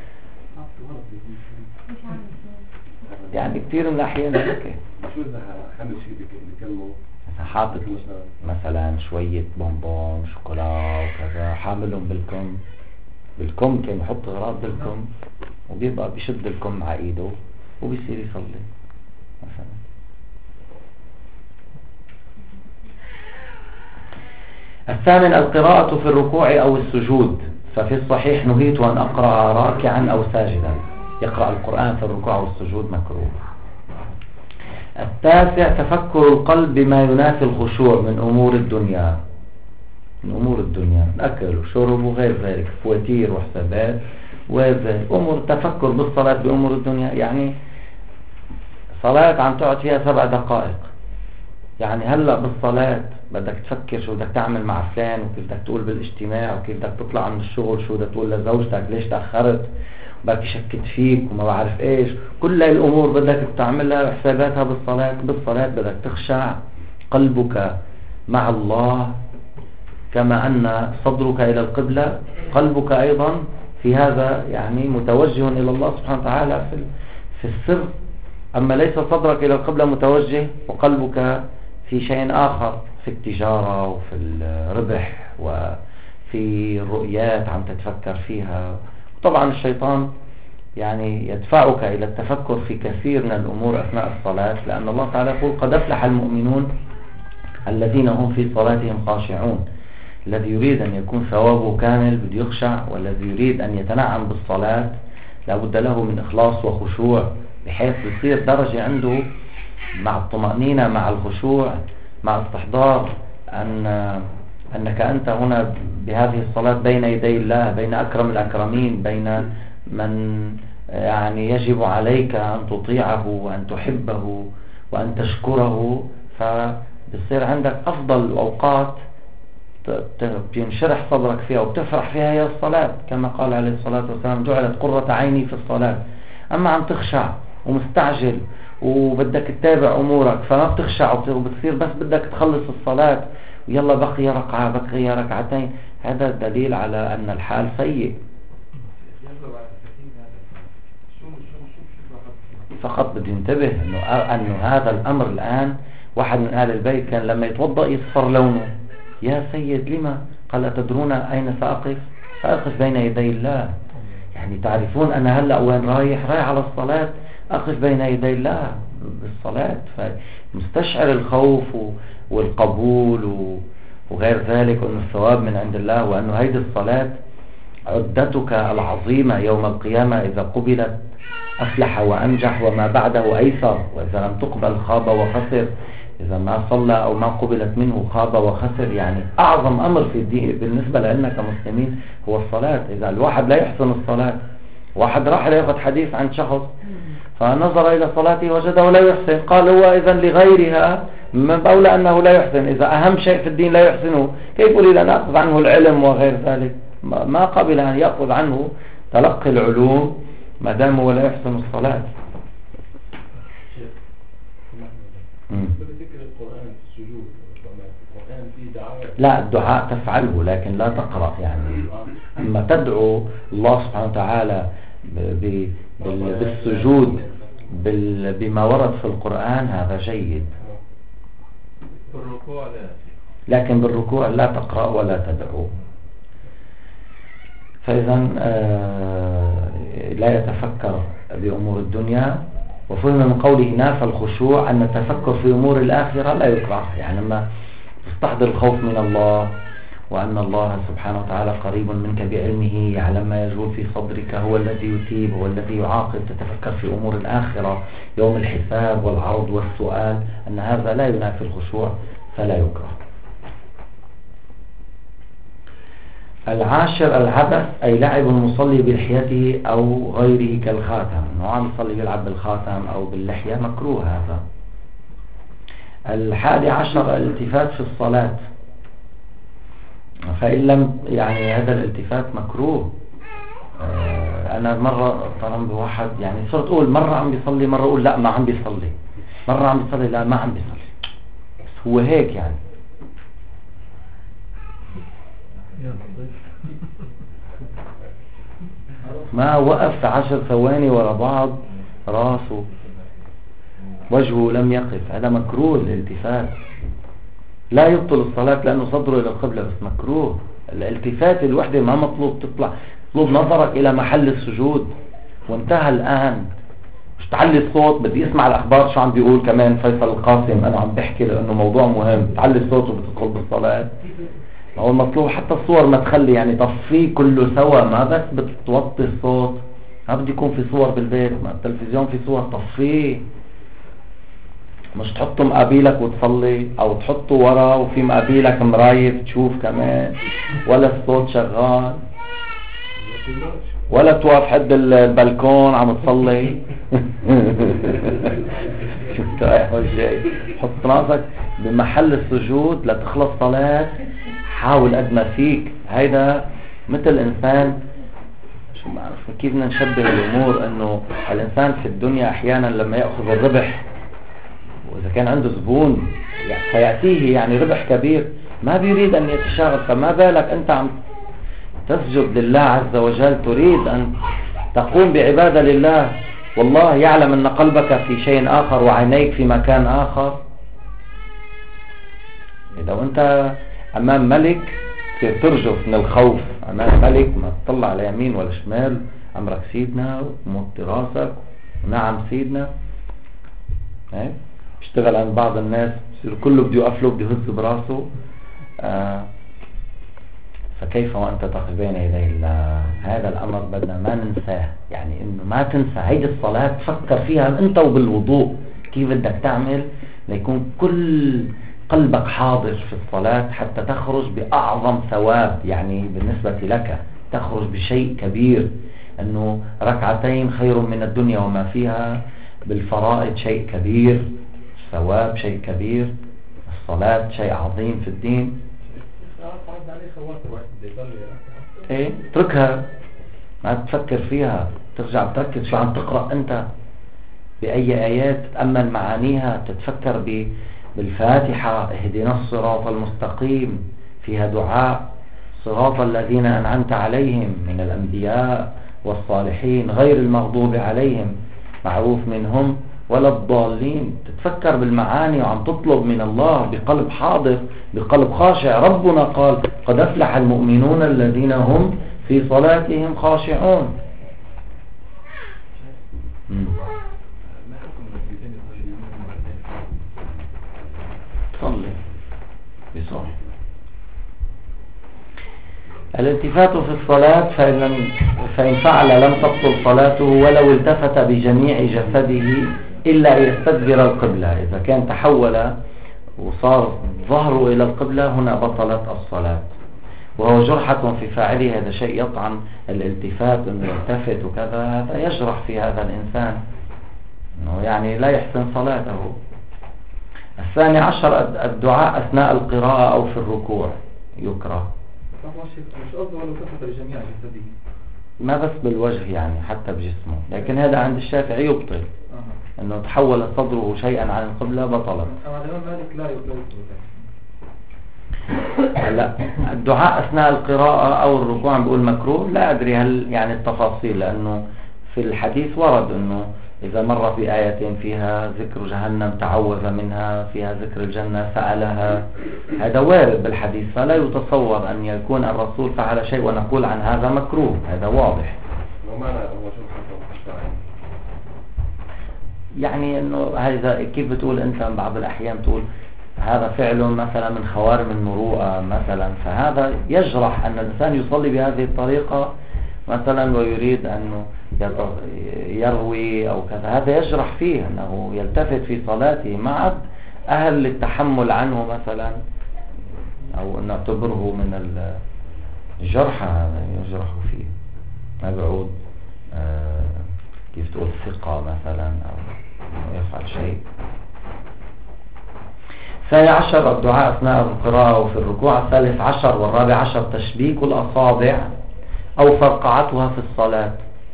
يعني كثير من الأحيان هيك. شو إذا حامل شيء بكلمه حاطط مثلا شوية بونبون شوكولا وكذا حاملهم بالكم، بالكم كان يحط غراض بالكم وبيبقى بيشد الكم على ايده وبيصير يصلي مثلا. الثامن القراءة في الركوع أو السجود، ففي الصحيح نهيت أن أقرأ راكعا أو ساجدا، يقرأ القرآن في الركوع والسجود مكروه. التاسع تفكر القلب بما ينافي الخشوع من أمور الدنيا، من أمور الدنيا أكل وشرب وغير ذلك، فواتير وحسابات وغير ذلك، أمور تفكر بالصلاة بأمور الدنيا. يعني صلاة عم تقعد فيها سبع دقائق، يعني هلأ بالصلاة بدك تفكر شو بدك تعمل مع فلان، وكيف بدك تقول بالاجتماع، وكيف بدك تطلع من الشغل، شو بدك تقول لزوجتك ليش تأخرت، بدك شكت فيك وما بعرف ايش، كل الامور بدك تعملها حساباتها بالصلاة. بالصلاة بدك تخشع قلبك مع الله، كما ان صدرك الى القبلة قلبك ايضا في هذا يعني متوجه الى الله سبحانه وتعالى في في السر، اما ليس صدرك الى القبلة متوجه وقلبك في شيء اخر، في التجارة وفي الربح وفي الرؤيات عم تتفكر فيها. طبعا الشيطان يعني يدفعك إلى التفكر في كثير من الأمور أثناء الصلاة، لأن الله تعالى يقول قد أفلح المؤمنون الذين هم في صلاتهم خاشعون. الذي يريد أن يكون ثوابه كامل بده يخشع، والذي يريد أن يتنعم بالصلاة لابد له من إخلاص وخشوع، بحيث يصير درجة عنده مع الطمأنينة مع الخشوع مع استحضار أن أنك أنت هنا بهذه الصلاة بين يدي الله، بين أكرم الأكرمين، بين من يعني يجب عليك أن تطيعه وأن تحبه وأن تشكره، فبصير عندك أفضل الأوقات بينشرح صدرك فيها وبتفرح فيها هي الصلاة، كما قال عليه الصلاة والسلام جعلت قرة عيني في الصلاة. أما عم تخشع ومستعجل وبدك تتابع أمورك فما بتخشع، وبتصير بس بدك تخلص الصلاة ويلا بقي ركعة بقي ركعتين، هذا دليل على أن الحال سيء. فقط بده ينتبه أنه, أنه هذا الأمر الآن واحد من أهل البيت كان لما يتوضأ يصفر لونه، يا سيد لما؟ قال أتدرون أين سأقف؟ سأقف بين يدي الله. يعني تعرفون أنا هلأ وين رايح؟ رايح على الصلاة، أقف بين يدي الله بالصلاة. فمستشعر الخوف والقبول وغير ذلك، وأن الثواب من عند الله، وأن هيدي الصلاة عدتك العظيمة يوم القيامة إذا قبلت أفلح وأنجح وما بعده أيسر، وإذا لم تقبل خاب وخسر، إذا ما صلى أو ما قبلت منه خاب وخسر. يعني أعظم أمر في الدين بالنسبة لنا كمسلمين هو الصلاة. إذا الواحد لا يحسن الصلاة، واحد راح ليأخذ حديث عن شخص فنظر إلى صلاته وجده لا يحسن، قال هو إذا لغيرها من أولى أنه لا يحسن. إذا أهم شيء في الدين لا يحسنه كيف أريد أن أخذ عنه العلم وغير ذلك؟ ما قبل أن يأخذ عنه تلقي العلوم ما دام هو لا يحسن الصلاة. بذكر القرآن في السجود، القرآن فيه لا، الدعاء تفعله لكن لا تقرأ يعني. أما تدعو الله سبحانه وتعالى ب- بال- بالسجود بال- بما ورد في القرآن هذا جيد، بالركوع لا. لكن بالركوع لا تقرأ ولا تدعو. فإذا آه، لا يتفكر بأمور الدنيا. وفهم من قوله نافى الخشوع أن التفكر في أمور الآخرة لا يكره، يعني لما تستحضر الخوف من الله وأن الله سبحانه وتعالى قريب منك بعلمه، يعلم ما يجول في صدرك، هو الذي يثيب، هو الذي يعاقب، تتفكر في أمور الآخرة، يوم الحساب والعرض والسؤال، أن هذا لا ينافي الخشوع فلا يكره. العاشر العبث، أي لعب المصلي بلحيته أو غيره كالخاتم، إنه عم يصلي يلعب بالخاتم أو باللحية مكروه هذا. الحادي عشر الالتفات في الصلاة، فإن لم يعني هذا الالتفات مكروه. آه أنا مرة طالما بواحد يعني صرت أقول مرة عم بيصلي، مرة أقول لا ما عم بيصلي، مرة عم بيصلي لا ما عم بيصلي، بس هو هيك يعني. ما وقف عشر ثواني ورا بعض راسه وجهه لم يقف، هذا مكروه الالتفات. لا يبطل الصلاة لأنه صدره إلى القبلة، بس مكروه الالتفات. الوحدة ما مطلوب تطلع، مطلوب نظرك إلى محل السجود وانتهى الآن. مش تعلي الصوت، بدي اسمع الأخبار شو عم بيقول كمان فيصل القاسم، أنا عم بحكي لأنه موضوع مهم، تعلي الصوت وبتدخل بالصلاة. هو المطلوب حتى الصور ما تخلي يعني تصفيه كله سوا، ما بس بتوطي الصوت، ما بدي يكون في صور بالبيت، ما التلفزيون في صور، تصفيه. مش تحطه مقابلك وتصلي او تحطه ورا وفي مقابلك مراية تشوف كمان، ولا الصوت شغال، ولا توقف حد البلكون عم تصلي. شفت رايح وجاي، حط راسك بمحل السجود لتخلص صلاة، حاول قد ما فيك. هيدا مثل انسان، شو ما اعرف كيف بدنا نشبه الامور، انه الانسان في الدنيا احيانا لما ياخذ الربح، واذا كان عنده زبون فياتيه يعني ربح كبير، ما بيريد ان يتشاغل. فما بالك انت عم تسجد لله عز وجل، تريد ان تقوم بعبادة لله، والله يعلم ان قلبك في شيء اخر وعينيك في مكان اخر. لو انت امام ملك ترجف من الخوف، امام ملك ما تطلع على يمين ولا شمال، امرك سيدنا وموطي راسك ونعم سيدنا. ايه بيشتغل عند بعض الناس بصير كله بده يقف له، بده يهز براسه. آه فكيف وانت تقف بين يدي الله؟ هذا الامر بدنا ما ننساه، يعني انه ما تنسى هيدي الصلاة، تفكر فيها انت وبالوضوء كيف بدك تعمل ليكون كل قلبك حاضر في الصلاة، حتى تخرج بأعظم ثواب. يعني بالنسبة لك تخرج بشيء كبير، أنه ركعتين خير من الدنيا وما فيها، بالفرائض شيء كبير، ثواب شيء كبير، الصلاة شيء عظيم في الدين. ايه اتركها، ما تفكر فيها، ترجع تركز شو عم تقرأ أنت، بأي آيات، تتأمل معانيها، تتفكر ب بالفاتحة اهدنا الصراط المستقيم، فيها دعاء صراط الذين أنعمت عليهم من الأنبياء والصالحين غير المغضوب عليهم معروف منهم ولا الضالين. تتفكر بالمعاني وعم تطلب من الله بقلب حاضر، بقلب خاشع. ربنا قال قد أفلح المؤمنون الذين هم في صلاتهم خاشعون. صلي بصح. الالتفات في الصلاة فإن, لم فإن فعل لم تبطل صلاته ولو التفت بجميع جسده إلا يستدبر القبلة. إذا كان تحول وصار ظهره إلى القبلة هنا بطلت الصلاة. وهو جرحة في فاعله، هذا شيء يطعن الالتفات، انه يلتفت وكذا، هذا يجرح في هذا الإنسان، انه يعني لا يحسن صلاته. الثاني عشر الدعاء أثناء القراءة أو في الركوع يكره. مش قصده ولو تفت بجميع جسده، ما بس بالوجه يعني حتى بجسمه، لكن هذا عند الشافعي يبطل. أه. انه تحول صدره شيئا عن القبلة بطلت. أما الإمام مالك لا يبطل. لا الدعاء أثناء القراءة أو الركوع بيقول مكروه، لا أدري هل يعني التفاصيل، لأنه في الحديث ورد أنه إذا مر في آية فيها ذكر جهنم تعوذ منها، فيها ذكر الجنة سألها، هذا وارد بالحديث، فلا يتصور أن يكون الرسول فعل شيء ونقول عن هذا مكروه، هذا واضح. يعني أنه هذا كيف بتقول أنت بعض الأحيان تقول هذا فعل مثلا من خوارم المروءة مثلا، فهذا يجرح أن الإنسان يصلي بهذه الطريقة مثلا ويريد أنه يروي أو كذا، هذا يجرح فيه أنه يلتفت في صلاته مع أهل للتحمل عنه مثلا، أو نعتبره من الجرح، هذا يجرح فيه، ما بيعود آه كيف تقول ثقة مثلا أو يفعل شيء. الثاني عشر الدعاء أثناء القراءة وفي الركوع. الثالث عشر والرابع عشر تشبيك الأصابع أو فرقعتها في الصلاة،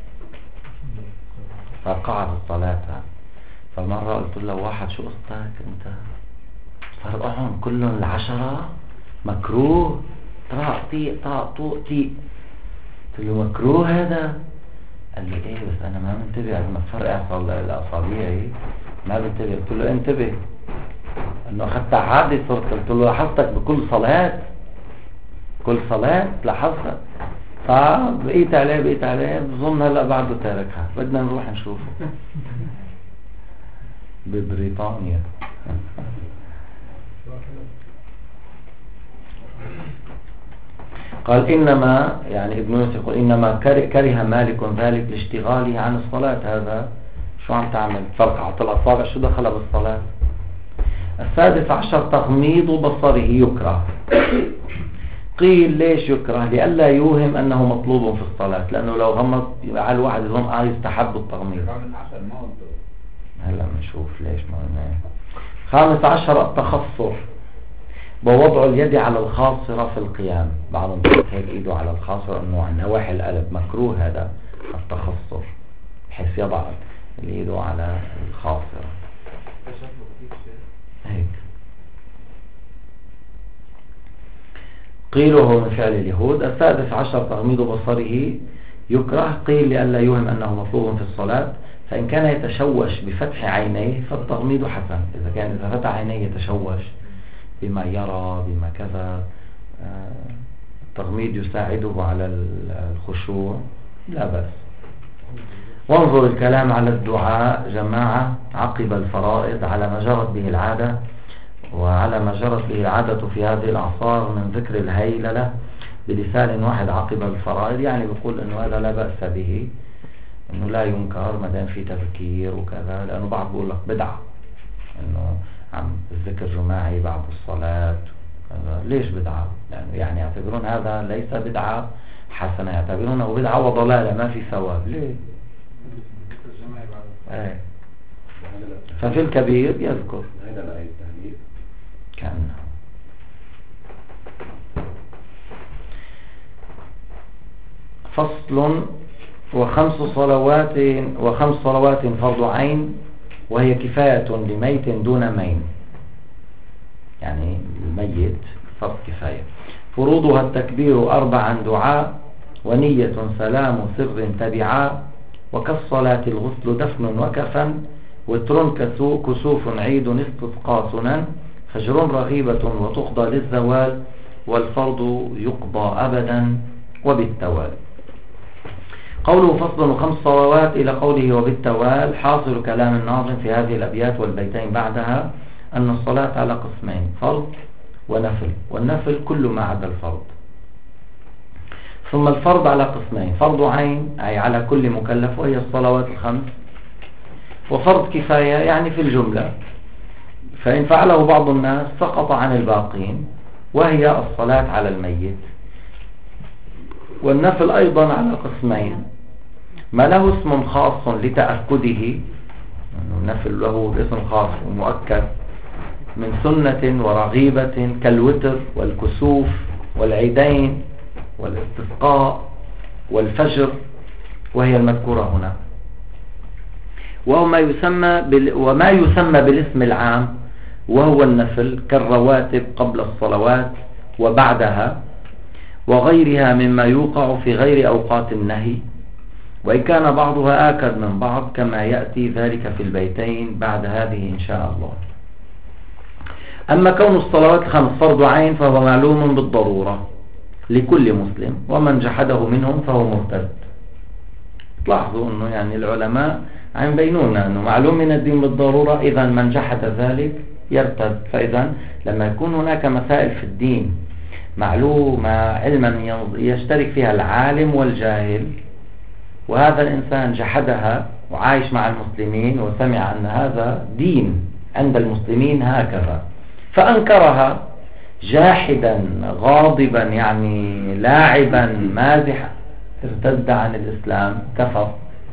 فرقعة في الصلاة. فمرة قلت له واحد شو قصتك انت فرقعهم كلهم العشرة مكروه، طاق طيق طاق طوق طيق. قلت له مكروه هذا؟ قال لي ايه بس انا ما منتبه لما تفرقع الاصابع ما بنتبه. قلت له انتبه انه اخذت عادي صرت. قلت له لاحظتك بكل صلاة كل صلاة لاحظتك، فبقيت عليه بقيت عليه بظن هلا بعده تاركها. بدنا نروح نشوفه ببريطانيا. قال إنما يعني ابن يوسف يقول إنما كره مالك ذلك لاشتغاله عن الصلاة. هذا شو عم تعمل فرقعة الأصابع شو دخلها بالصلاة؟ السادس عشر تغميض بصره يكره. قيل ليش يكره؟ لئلا يوهم أنه مطلوب في الصلاة، لأنه لو غمض على الواحد يظن آه يستحب التغميض. هلا بنشوف ليش ما قلنا. خامس عشر التخصر ووضع اليد على الخاصرة في القيام. بعضهم بيحط هيك ايده على الخاصرة انه عن نواحي القلب، مكروه هذا التخصر، بحيث يضع ايده على الخاصرة هيك. قيله من فعل اليهود. السادس عشر تغميض بصره يكره. قيل لئلا يوهم انه مطلوب في الصلاة، فإن كان يتشوش بفتح عينيه فالتغميض حسن. إذا كان إذا فتح عينيه يتشوش بما يرى بما كذا، التغميض يساعده على الخشوع لا بأس. وانظر الكلام على الدعاء جماعة عقب الفرائض على ما جرت به العادة، وعلى ما جرت به العادة في هذه الأعصار من ذكر الهيللة بلسان واحد عقب الفرائض. يعني بيقول إنه هذا لا بأس به، إنه لا ينكر ما دام في تذكير وكذا، لأنه بعض بيقول لك بدعة إنه عم الذكر جماعي بعد الصلاة. ليش بدعة؟ لأنه يعني يعتبرون هذا ليس بدعة حسنة، يعتبرونه بدعة وضلالة ما في ثواب. ليه؟ ايه. ففي الكبير يذكر كأنه فصل. وخمس صلوات وخمس صلوات فرض عين، وهي كفاية لميت دون مين، يعني الميت فرض كفاية. فروضها التكبير أربعا دعاء، ونية سلام سر تبعا، وكالصلاة الغسل دفن وكفن، وتر كسوف عيد استسقى سنن، فجر رغيبة وتقضى للزوال، والفرض يقضى أبدا وبالتوال. قوله فصل وخمس صلوات إلى قوله وبالتوال، حاصل كلام الناظم في هذه الأبيات والبيتين بعدها أن الصلاة على قسمين، فرض ونفل، والنفل كل ما عدا الفرض. ثم الفرض على قسمين، فرض عين أي على كل مكلف وهي الصلوات الخمس، وفرض كفاية يعني في الجملة، فإن فعله بعض الناس سقط عن الباقين، وهي الصلاة على الميت. والنفل أيضا على قسمين، ما له اسم خاص لتأكده، النفل له اسم خاص ومؤكد من سنة ورغيبة كالوتر والكسوف والعيدين والاستسقاء والفجر، وهي المذكورة هنا. وما يسمى بال... وما يسمى بالاسم العام وهو النفل كالرواتب قبل الصلوات وبعدها وغيرها مما يوقع في غير أوقات النهي، وإن كان بعضها آكد من بعض كما يأتي ذلك في البيتين بعد هذه إن شاء الله. أما كون الصلوات الخمس فرض عين فهو معلوم بالضرورة لكل مسلم، ومن جحده منهم فهو مرتد. تلاحظوا أنه يعني العلماء عم بينونا أنه معلوم من الدين بالضرورة، إذا من جحد ذلك يرتد. فإذا لما يكون هناك مسائل في الدين معلومة علما يشترك فيها العالم والجاهل، وهذا الإنسان جحدها وعايش مع المسلمين وسمع أن هذا دين عند المسلمين هكذا، فأنكرها جاحدا غاضبا يعني لاعبا مازحا، ارتد عن الإسلام، كفر.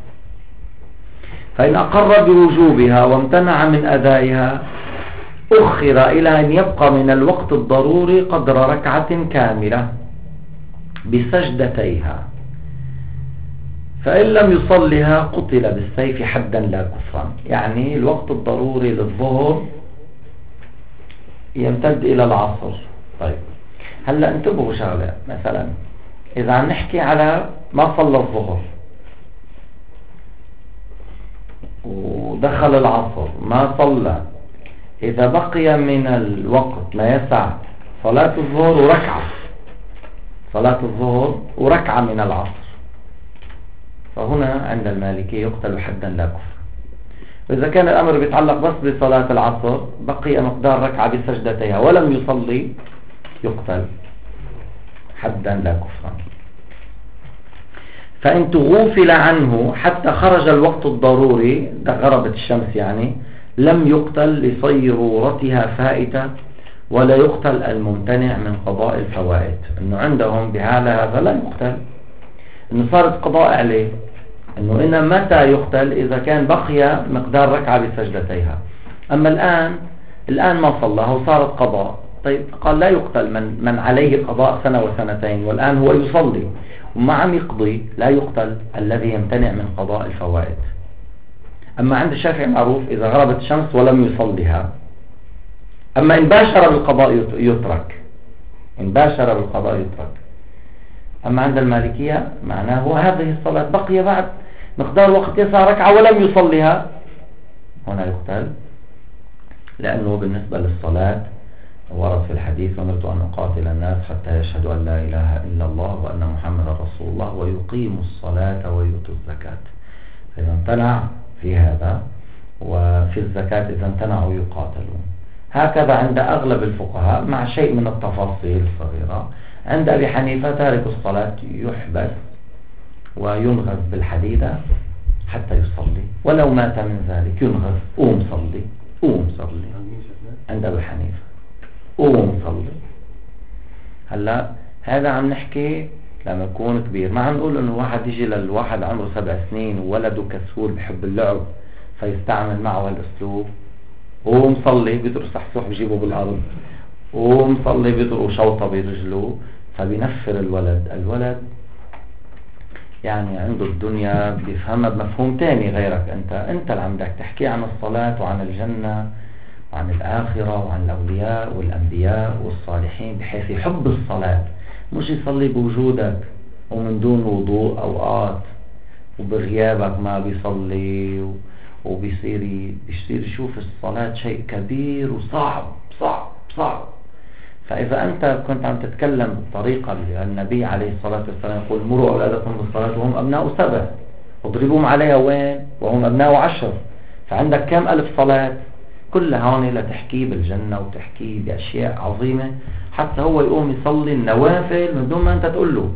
فإن أقر بوجوبها وامتنع من أدائها أخر إلى أن يبقى من الوقت الضروري قدر ركعة كاملة بسجدتيها، فإن لم يصلها قتل بالسيف حدا لا كفرا. يعني الوقت الضروري للظهر يمتد إلى العصر. طيب هلأ انتبهوا شغلة، مثلا إذا عم نحكي على ما صلى الظهر ودخل العصر ما صلى، إذا بقي من الوقت ما يسع صلاة الظهر وركعة، صلاة الظهر وركعة من العصر، فهنا عند المالكية يقتل حدا لا كفر. وإذا كان الأمر بيتعلق بس بصلاة العصر بقي مقدار ركعة بسجدتيها ولم يصلي يقتل حدا لا كفرا. فإن تغفل عنه حتى خرج الوقت الضروري، ده غربت الشمس يعني، لم يقتل لصيرورتها فائتة، ولا يقتل الممتنع من قضاء الفوائد. إنه عندهم بحال هذا لا يقتل، إنه صارت قضاء عليه، إنه إن متى يقتل إذا كان بقي مقدار ركعة بسجدتيها. أما الآن الآن ما صلى وصارت قضاء، طيب قال لا يقتل من, من عليه قضاء سنة وسنتين والآن هو يصلي وما عم يقضي، لا يقتل الذي يمتنع من قضاء الفوائد. أما عند الشافعي معروف إذا غربت الشمس ولم يصليها. أما إن باشر بالقضاء يترك، إن باشر بالقضاء يترك. أما عند المالكية معناه هو هذه الصلاة بقي بعد مقدار وقت يسع ركعة ولم يصليها، هنا يقتل، لأنه بالنسبة للصلاة ورد في الحديث: أمرت أن أقاتل الناس حتى يشهدوا أن لا إله إلا الله وأن محمدا رسول الله ويقيموا الصلاة ويؤتوا الزكاة. فإذا امتنع في هذا، وفي الزكاة إذا امتنعوا يقاتلون. هكذا عند أغلب الفقهاء مع شيء من التفاصيل الصغيرة. عند أبي حنيفة تارك الصلاة يحبس وينغز بالحديدة حتى يصلي، ولو مات من ذلك ينغز، قوم صلي قوم صلي. عند أبي حنيفة قوم صلي. هلا هذا عم نحكي لما يكون كبير، ما عم نقول انه واحد يجي للواحد عمره سبع سنين وولده كسول بحب اللعب فيستعمل معه هالاسلوب. قوم صلي بيضرب سحسوح بجيبه بالارض، قوم صلي بيضرب شوطه برجله، فبينفر الولد. الولد يعني عنده الدنيا بيفهمها بمفهوم تاني غيرك انت انت اللي عم بدك تحكي عن الصلاة وعن الجنة وعن الآخرة وعن الأولياء والأنبياء والصالحين، بحيث يحب الصلاة، مش يصلي بوجودك ومن دون وضوء أوقات وبغيابك ما بيصلي، وبيصير بيصير يشوف الصلاة شيء كبير وصعب صعب صعب. فإذا أنت كنت عم تتكلم بالطريقة اللي النبي عليه الصلاة والسلام يقول: مروا أولادكم بالصلاة وهم أبناء سبع واضربوهم عليها وين وهم أبناء عشر، فعندك كم ألف صلاة كلها هون لتحكي بالجنة وتحكي بأشياء عظيمة، حتى هو يقوم يصلي النوافل من دون ما أنت تقول له.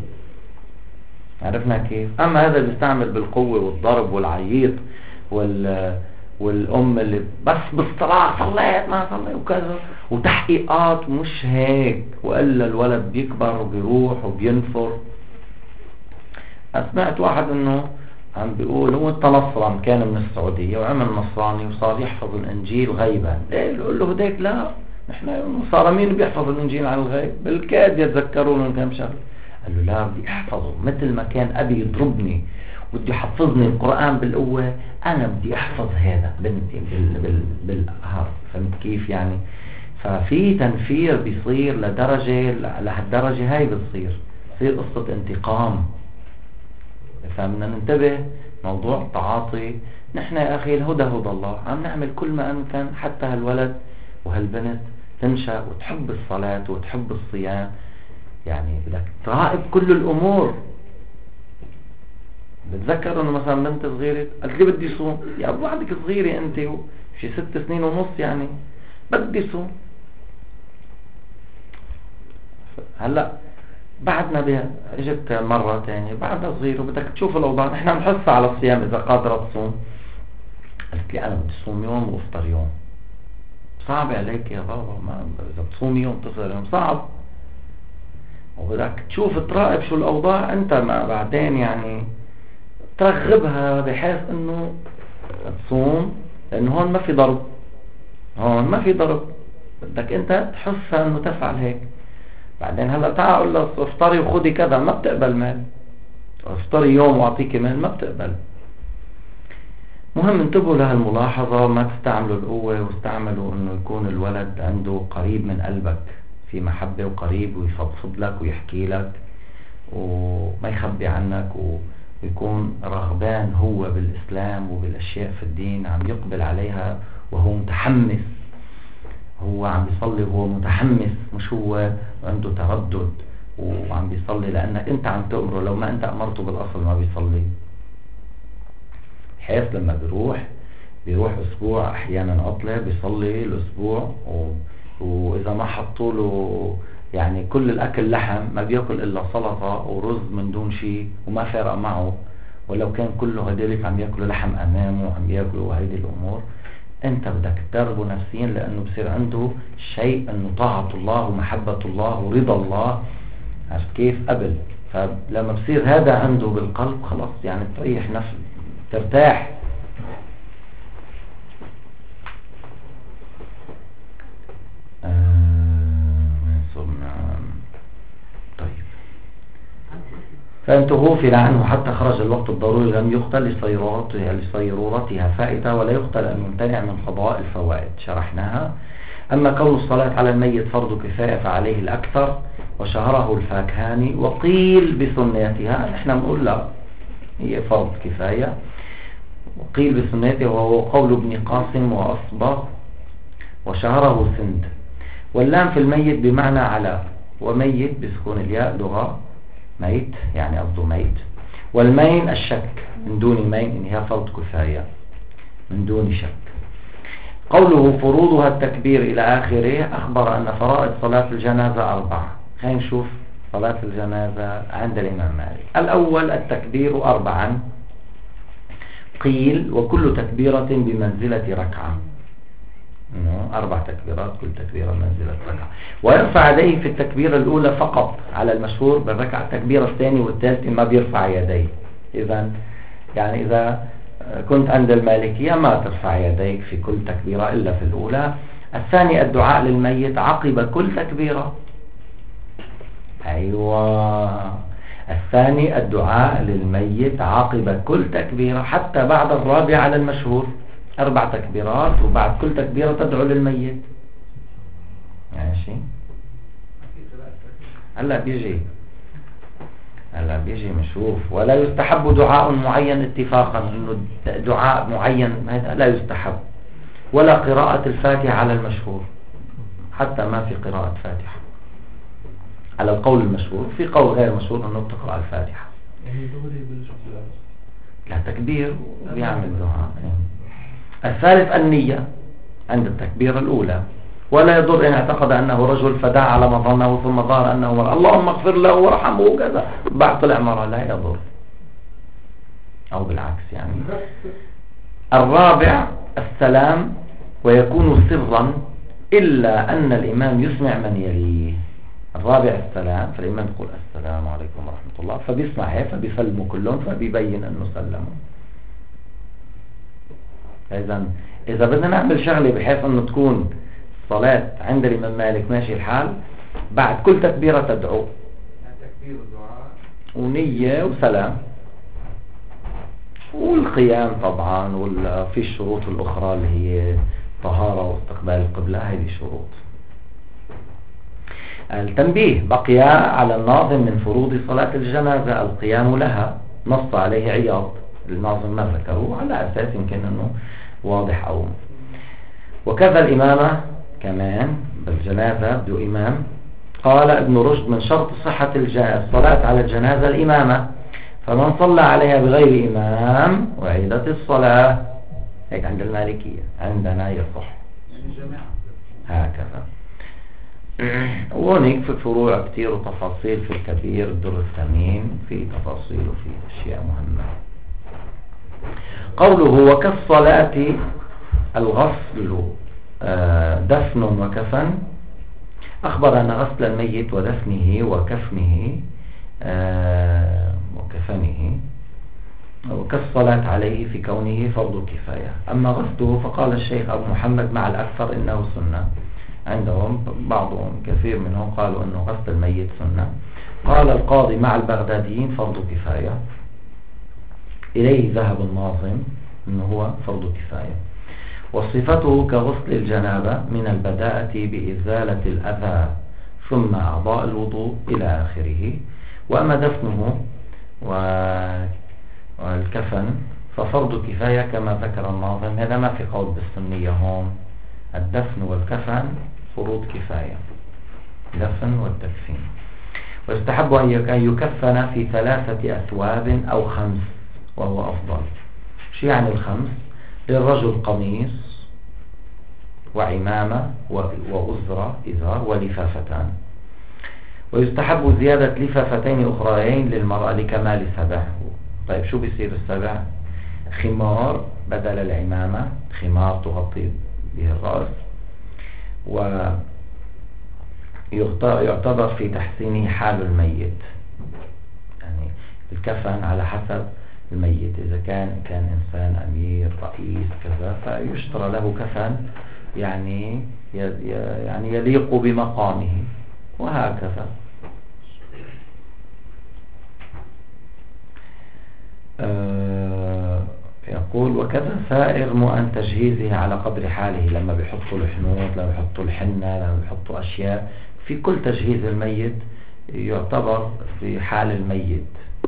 عرفنا كيف؟ أما هذا بيستعمل بالقوة والضرب والعييط وال والأم اللي بس بالصلاة صليت ما صليت وكذا وتحقيقات، مش هيك، وإلا الولد بيكبر وبيروح وبينفر. سمعت واحد انه عم بيقول هو التنصران كان من السعودية وعمل نصراني وصار يحفظ الانجيل غيبا. ليه؟ يقول له بديك لا، نحن صار مين بيحفظ الانجيل عن الغيب؟ بالكاد يتذكرون كم شهر. قال له لا، بدي احفظه مثل ما كان ابي يضربني بدي يحفظني القرآن بالقوة، أنا بدي أحفظ هذا بنتي بال بال بالهار. فهمت كيف يعني؟ ففي تنفير بيصير لدرجة لهالدرجة هاي بتصير بتصير قصة انتقام. فبدنا ننتبه موضوع التعاطي. نحن يا أخي الهدى هدى الله، عم نعمل كل ما أمكن حتى هالولد وهالبنت تنشأ وتحب الصلاة وتحب الصيام. يعني بدك تراقب كل الأمور. بتذكر انه مثلا بنت صغيرة قالت لي بدي صوم، يا ابو بعدك صغيرة انت شي ست سنين ونص، يعني بدي صوم. هلا بعدنا بها اجت مرة تانية بعدها صغيرة وبدك تشوف الاوضاع. نحن بنحث على الصيام اذا قادرة تصوم. قالت لي انا بدي صوم يوم وافطر يوم. صعب عليك يا بابا، ما اذا بتصوم يوم تفطر يوم صعب. وبدك تشوف تراقب شو الاوضاع انت ما بعدين يعني ترغبها بحيث انه تصوم، لانه هون ما في ضرب، هون ما في ضرب. بدك انت تحسها انه تفعل هيك. بعدين هلا تعال اقول لها افطري وخدي كذا، ما بتقبل مال. افطري يوم واعطيكي مال، ما بتقبل. مهم انتبهوا لهالملاحظة، ما تستعملوا القوة واستعملوا انه يكون الولد عنده قريب من قلبك، في محبة وقريب ويفضفض لك ويحكي لك وما يخبي عنك، ويكون رغبان هو بالإسلام وبالأشياء في الدين، عم يقبل عليها وهو متحمس. هو عم بيصلي وهو متحمس، مش هو عنده تردد وعم بيصلي لأنك انت عم تأمره. لو ما انت أمرته بالأصل ما بيصلي. حيث لما بيروح بيروح أسبوع أحيانا عطلة بيصلي الأسبوع، و... وإذا ما حطوا له يعني كل الأكل لحم، ما بيأكل إلا سلطة ورز من دون شيء وما فارق معه. ولو كان كله هديلك عم يأكلوا لحم أمامه وعم يأكلوا هيدي الأمور، أنت بدك تدربه نفسيا، لأنه بصير عنده شيء أنه طاعة الله ومحبة الله ورضا الله. عشان كيف قبل، فلما بصير هذا عنده بالقلب خلاص يعني تريح نفسه ترتاح. فإن تغفل عنه حتى خرج الوقت الضروري لم يقتل لصيرورتها فائدة، ولا يقتل أن يمتنع من قضاء الفوائد، شرحناها. أما كون الصلاة على الميت فرض كفاية فعليه الأكثر، وشهره الفاكهاني. وقيل بسنيتها، نحن بنقول لا هي فرض كفاية، وقيل بسنيته وهو قول ابن قاسم وأصبغ، وشهره سند. واللام في الميت بمعنى على، وميت بسكون الياء لغة ميت يعني قصده ميت. والمين الشك من دون مين، إن هي فرض كفاية من دون شك. قوله فروضها التكبير إلى آخره، أخبر أن فرائض صلاة الجنازة أربعة. خلينا نشوف صلاة الجنازة عند الإمام مالك. الأول التكبير أربعا، قيل وكل تكبيرة بمنزلة ركعة. أربع تكبيرات كل تكبيرة منزلة ركعة. ويرفع يديه في التكبيرة الأولى فقط على المشهور بالركعة. التكبيرة الثانية والثالثة ما بيرفع يديه. إذا يعني إذا كنت عند المالكية ما ترفع يديك في كل تكبيرة إلا في الأولى. الثاني الدعاء للميت عقب كل تكبيرة. أيوة، الثاني الدعاء للميت عقب كل تكبيرة حتى بعد الرابع على المشهور. أربع تكبيرات وبعد كل تكبيرة تدعو للميت. ماشي. هلا بيجي هلا بيجي نشوف. ولا يستحب دعاء معين اتفاقا، انه دعاء معين هذا لا يستحب. ولا قراءة الفاتحة على المشهور، حتى ما في قراءة فاتحة على القول المشهور. في قول غير مشهور انه تقرأ الفاتحة. لا تكبير بيعمل دعاء. الثالث النية عند التكبيرة الأولى. ولا يضر إن اعتقد أنه رجل فدعا على ما ظنه ثم ظهر أنه مرأة، اللهم اغفر له وارحمه كذا، بعد طلع مرأة، لا يضر، أو بالعكس يعني. الرابع السلام، ويكون سرا إلا أن الإمام يسمع من يليه. الرابع السلام، فالإمام يقول السلام عليكم ورحمة الله، فبيسمع هيك فبيسلموا كلهم، فبيبين أنه سلموا. إذا إذا بدنا نعمل شغلة بحيث أنه تكون صلاة عند الإمام مالك ماشي الحال، بعد كل تكبيرة تدعو، يعني تكبير ودعاء ونية وسلام، والقيام طبعا، وفي الشروط الأخرى اللي هي طهارة واستقبال القبلة، هذه شروط. التنبيه بقي على الناظم من فروض صلاة الجنازة القيام لها، نص عليه عياض، الناظم ما ذكره على أساس يمكن أنه واضح أو. وكذا الإمامة كمان بالجنازة بدو إمام. قال ابن رشد من شرط صحة الصلاة على الجنازة الإمامة، فمن صلى عليها بغير إمام وعيدت الصلاة. هيك عند المالكية، عندنا يصح هكذا. وهناك في فروع كتير وتفاصيل في الكبير الدر الثمين، في تفاصيل وفي أشياء مهمة. قوله وكالصلاة الغسل دفن وكفن، أخبر أن غسل الميت ودفنه وكفنه وكفنه وكالصلاة عليه في كونه فرض كفاية. أما غسله فقال الشيخ أبو محمد مع الأكثر إنه سنة عندهم، بعضهم كثير منهم قالوا أنه غسل الميت سنة. قال القاضي مع البغداديين فرض كفاية، إليه ذهب الناظم أنه هو فرض كفاية. وصفته كغسل الجنابة من البداءة بإزالة الأذى ثم أعضاء الوضوء إلى آخره. وأما دفنه والكفن ففرض كفاية كما ذكر الناظم. هذا ما في قول بالسنية هون، الدفن والكفن فروض كفاية، دفن والتكفين. ويستحب أن يكفن في ثلاثة أثواب أو خمس وهو أفضل. شو يعني الخمس؟ للرجل قميص وعمامة وأزرة إزار ولفافتان. ويستحب زيادة لفافتين أخرين للمرأة لكمال سبع. طيب شو بيصير السبع؟ خمار بدل العمامة، خمار تغطي به الرأس. ويعتبر في تحسينه حال الميت، يعني الكفن على حسب الميت، إذا كان كان إنسان أمير رئيس كذا فيشترى له كفن يعني يعني يليق بمقامه وهكذا. أه يقول وكذا سائر مؤن تجهيزه على قدر حاله، لما بيحطوا الحنوط، لما بيحطوا الحنة، لما بيحطوا أشياء، في كل تجهيز الميت يعتبر في حال الميت.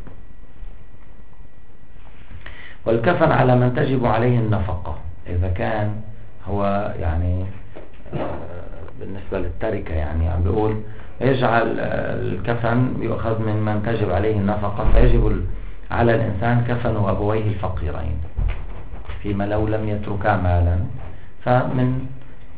والكفن على من تجب عليه النفقة، إذا كان هو يعني بالنسبة للتركة يعني عم بيقول يجعل الكفن يؤخذ من من تجب عليه النفقة، فيجب على الإنسان كفن أبويه الفقيرين، فيما لو لم يتركا مالا فمن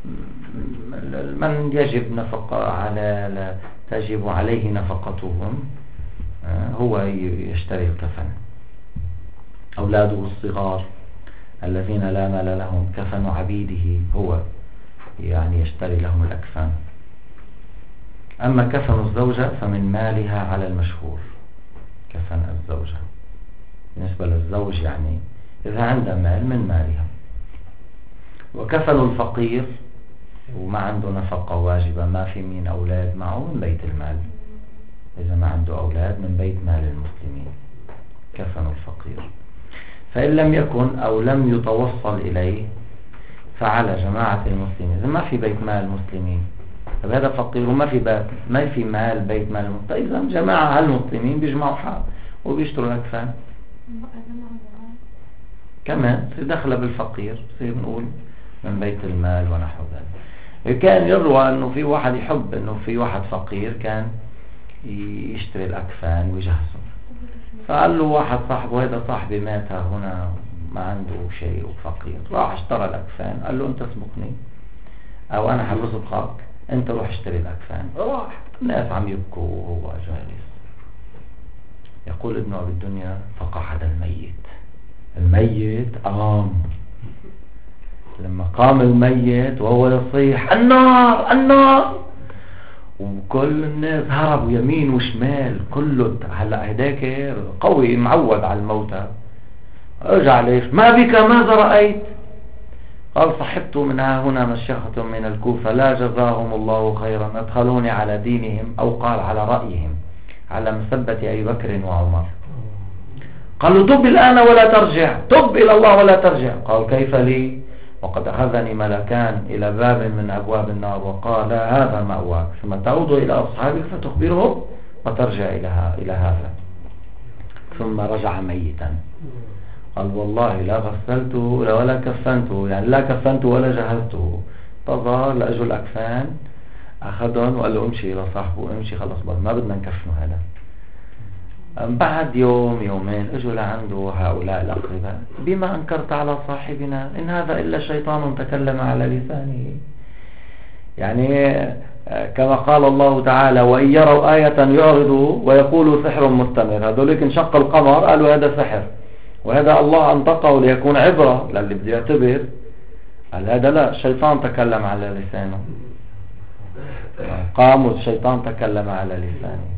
من يجب نفقة على تجب عليه نفقتهم هو يشتري الكفن. أولاده الصغار الذين لا مال لهم كفن عبيده هو يعني يشتري لهم الأكفان. أما كفن الزوجة فمن مالها على المشهور، كفن الزوجة بالنسبة للزوج يعني إذا عنده مال من مالها. وكفن الفقير وما عنده نفقة واجبة، ما في من أولاد معه، من بيت المال، إذا ما عنده أولاد من بيت مال المسلمين كفن الفقير. فإن لم يكن أو لم يتوصل إليه فعلى جماعة المسلمين. إذا ما في بيت مال المسلمين فهذا فقير وما في بيت ما في مال بيت مال المسلمين، إذا جماعة المسلمين بيجمعوا حال وبيشتروا الأكفان كمان دخل بالفقير، بصير نقول من بيت المال ونحو ذلك. كان يروى أنه في واحد يحب أنه في واحد فقير كان يشتري الأكفان ويجهزه، فقال له واحد صاحبه هذا صاحبي مات هنا ما عنده شيء وفقير، راح اشترى الأكفان. قال له أنت اسبقني أو أنا حرزقك، أنت روح اشتري الأكفان. راح الناس عم يبكوا وهو جالس. يقول ابن أبي الدنيا فقعد الميت. الميت قام. لما قام الميت وهو يصيح النار النار، وكل الناس هربوا يمين وشمال كله. هلا هداك قوي معود على الموتى، ارجع ليش ما بك ماذا رأيت؟ قال صحبت منها هنا مشيخة من الكوفة لا جزاهم الله خيرا ادخلوني على دينهم، أو قال على رأيهم، على مسبة أبي بكر وعمر. قالوا تب الآن ولا ترجع، تب إلى الله ولا ترجع. قال كيف لي وقد أخذني ملكان إلى باب من أبواب النار وقال هذا مأواك، ثم تعود إلى أصحابك فتخبرهم وترجع إلى هذا. ثم رجع ميتا، قال والله لا غسلته ولا كفنته، يعني لا كفنته ولا جهزته. تظهر لأجل الأكفان أخذهم وقال له امشي إلى صاحبه، امشي خلص ما بدنا نكفنه هذا. بعد يوم يومين اجوا لعنده هؤلاء الأقرباء، بما أنكرت على صاحبنا إن هذا إلا شيطان تكلم على لسانه. يعني كما قال الله تعالى وإن يروا آية يعرضوا ويقولوا سحر مستمر. هذولك انشق القمر قالوا هذا سحر، وهذا الله أنطقه ليكون عبرة للي بده يعتبر. قال هذا لا، الشيطان تكلم على لسانه، قاموا الشيطان تكلم على لسانه.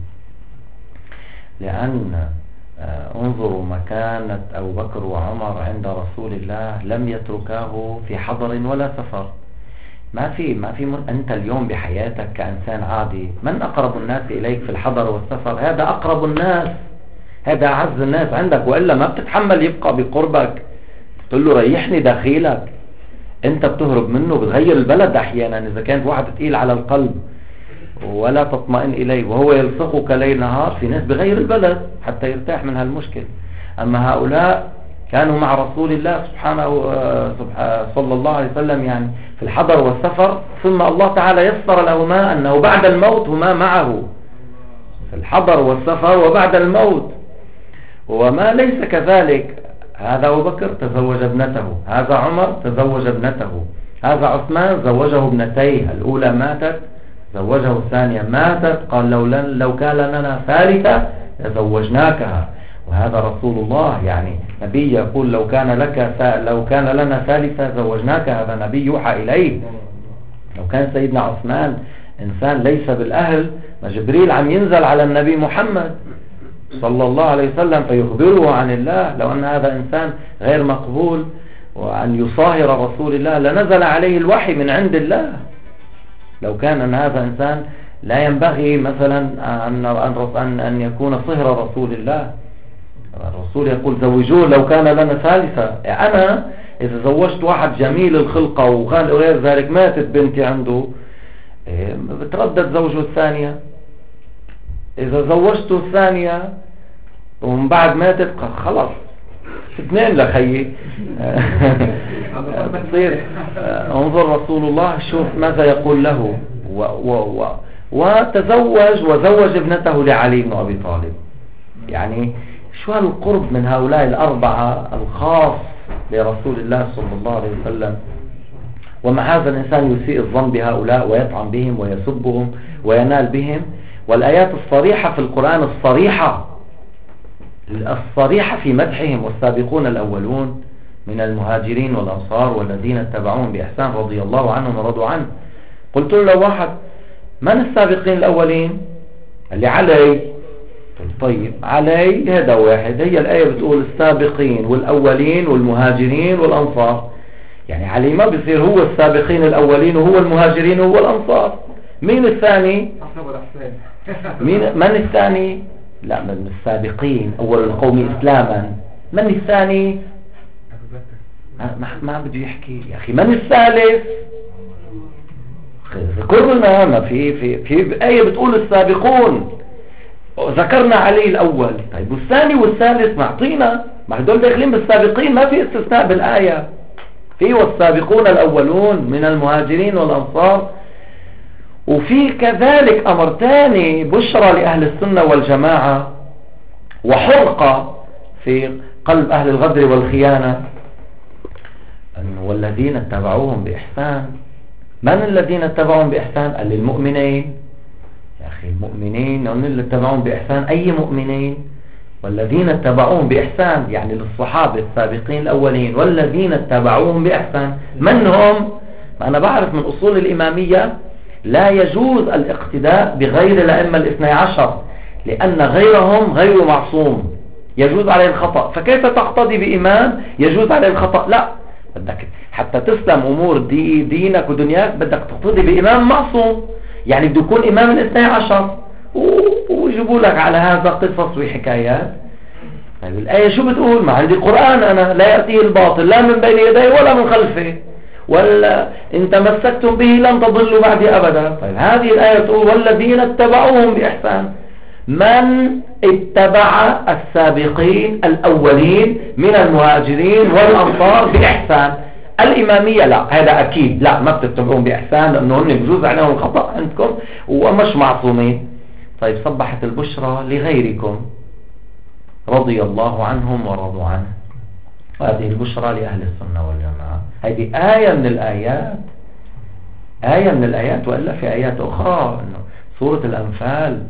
لأن انظروا مكانة أبو بكر وعمر عند رسول الله، لم يتركاه في حضر ولا سفر. ما في ما في أنت اليوم بحياتك كإنسان عادي من أقرب الناس إليك في الحضر والسفر؟ هذا أقرب الناس، هذا أعز الناس عندك، وإلا ما بتتحمل يبقى بقربك. تقول له ريحني داخلك، أنت بتهرب منه، بتغير البلد أحيانا إذا كانت واحد تقيل على القلب ولا تطمئن إليه وهو يلصقك ليل نهار. في ناس بغير البلد حتى يرتاح من هالمشكل. أما هؤلاء كانوا مع رسول الله سبحانه صلى الله عليه وسلم يعني في الحضر والسفر، ثم الله تعالى يسر لهما أنه بعد الموت هما معه في الحضر والسفر وبعد الموت. وما ليس كذلك، هذا أبو بكر تزوج ابنته، هذا عمر تزوج ابنته، هذا عثمان زوجه ابنتيه، الأولى ماتت زوجه الثانية ماتت، قال لو, لو كان لنا ثالثة لزوجناكها. وهذا رسول الله يعني نبي يقول لو كان لك لو كان لنا ثالثة زوجناك، هذا نبي يوحى إليه. لو كان سيدنا عثمان إنسان ليس بالأهل، ما جبريل عم ينزل على النبي محمد صلى الله عليه وسلم فيخبره عن الله، لو أن هذا إنسان غير مقبول وأن يصاهر رسول الله لنزل عليه الوحي من عند الله. لو كان أن هذا إنسان لا ينبغي مثلا أن, أن, أن يكون صهر رسول الله. الرسول يقول زوجوه لو كان لنا ثالثة. أنا إذا زوجت واحد جميل الخلقة وكان غير ذلك ماتت بنتي عنده، بتردد زوجه الثانية. إذا زوجته الثانية ومن بعد ماتت خلاص اثنين لخيي بتصير. انظر رسول الله شوف ماذا يقول له و و و وتزوج وزوج ابنته لعلي بن أبي طالب. يعني شو هالقرب من هؤلاء الأربعة الخاص لرسول الله صلى الله عليه وسلم. ومع هذا الإنسان يسيء الظن بهؤلاء ويطعن بهم ويسبهم وينال بهم. والآيات الصريحة في القرآن الصريحة الصريحة في مدحهم، والسابقون الأولون من المهاجرين والأنصار والذين اتبعوهم بإحسان رضي الله عنهم ورضوا عنه. قلت له لو واحد من السابقين الأولين؟ اللي علي. طيب علي هذا واحد، هي الآية بتقول السابقين والأولين والمهاجرين والأنصار، يعني علي ما بيصير هو السابقين الأولين وهو المهاجرين وهو الأنصار. مين الثاني؟ مين من الثاني؟ لا من السابقين أول القوم إسلاما. من الثاني؟ ما, ما بده يحكي يا أخي. من الثالث؟ ذكرنا ما في في في آية بتقول السابقون، ذكرنا علي الأول. طيب والثاني والثالث معطينا، ما هدول داخلين بالسابقين، ما في استثناء بالآية. في والسابقون الأولون من المهاجرين والأنصار. وفي كذلك أمر تاني بشرى لأهل السنة والجماعة وحرقة في قلب أهل الغدر والخيانة، والذين اتبعوهم بإحسان. من الذين اتبعوهم بإحسان؟ قال للمؤمنين يا أخي. المؤمنين هم اللي اتبعوهم بإحسان. أي مؤمنين؟ والذين اتبعوهم بإحسان يعني للصحابة السابقين الأولين والذين اتبعوهم بإحسان. من هم؟ أنا بعرف من أصول الإمامية لا يجوز الاقتداء بغير الأئمة الاثني عشر، لأن غيرهم غير معصوم يجوز عليه الخطأ. فكيف تقتدي بإمام يجوز عليه الخطأ؟ لا، بدك حتى تسلم أمور دي دينك ودنياك بدك تقتدي بإمام معصوم، يعني بده يكون إمام الاثني عشر. ويجيبوا لك على هذا قصص وحكايات. طيب الآية شو بتقول؟ ما عندي قرآن أنا لا يأتيه الباطل لا من بين يديه ولا من خلفه. ولا إن تمسكتم به لن تضلوا بعدي أبدا. طيب هذه الآية تقول والذين اتبعوهم بإحسان، من اتبع السابقين الأولين من المهاجرين والأنصار بإحسان. الإمامية لا، هذا أكيد لا، ما بتتبعون بإحسان لأنه هم بجوز عليهم الخطأ عندكم ومش معصومين. طيب صبحت البشرى لغيركم رضي الله عنهم ورضوا عنه، وهذه البشرى لأهل السنة والجماعة. هذه آية من الآيات، آية من الآيات، وإلا في آيات أخرى إنه سورة الأنفال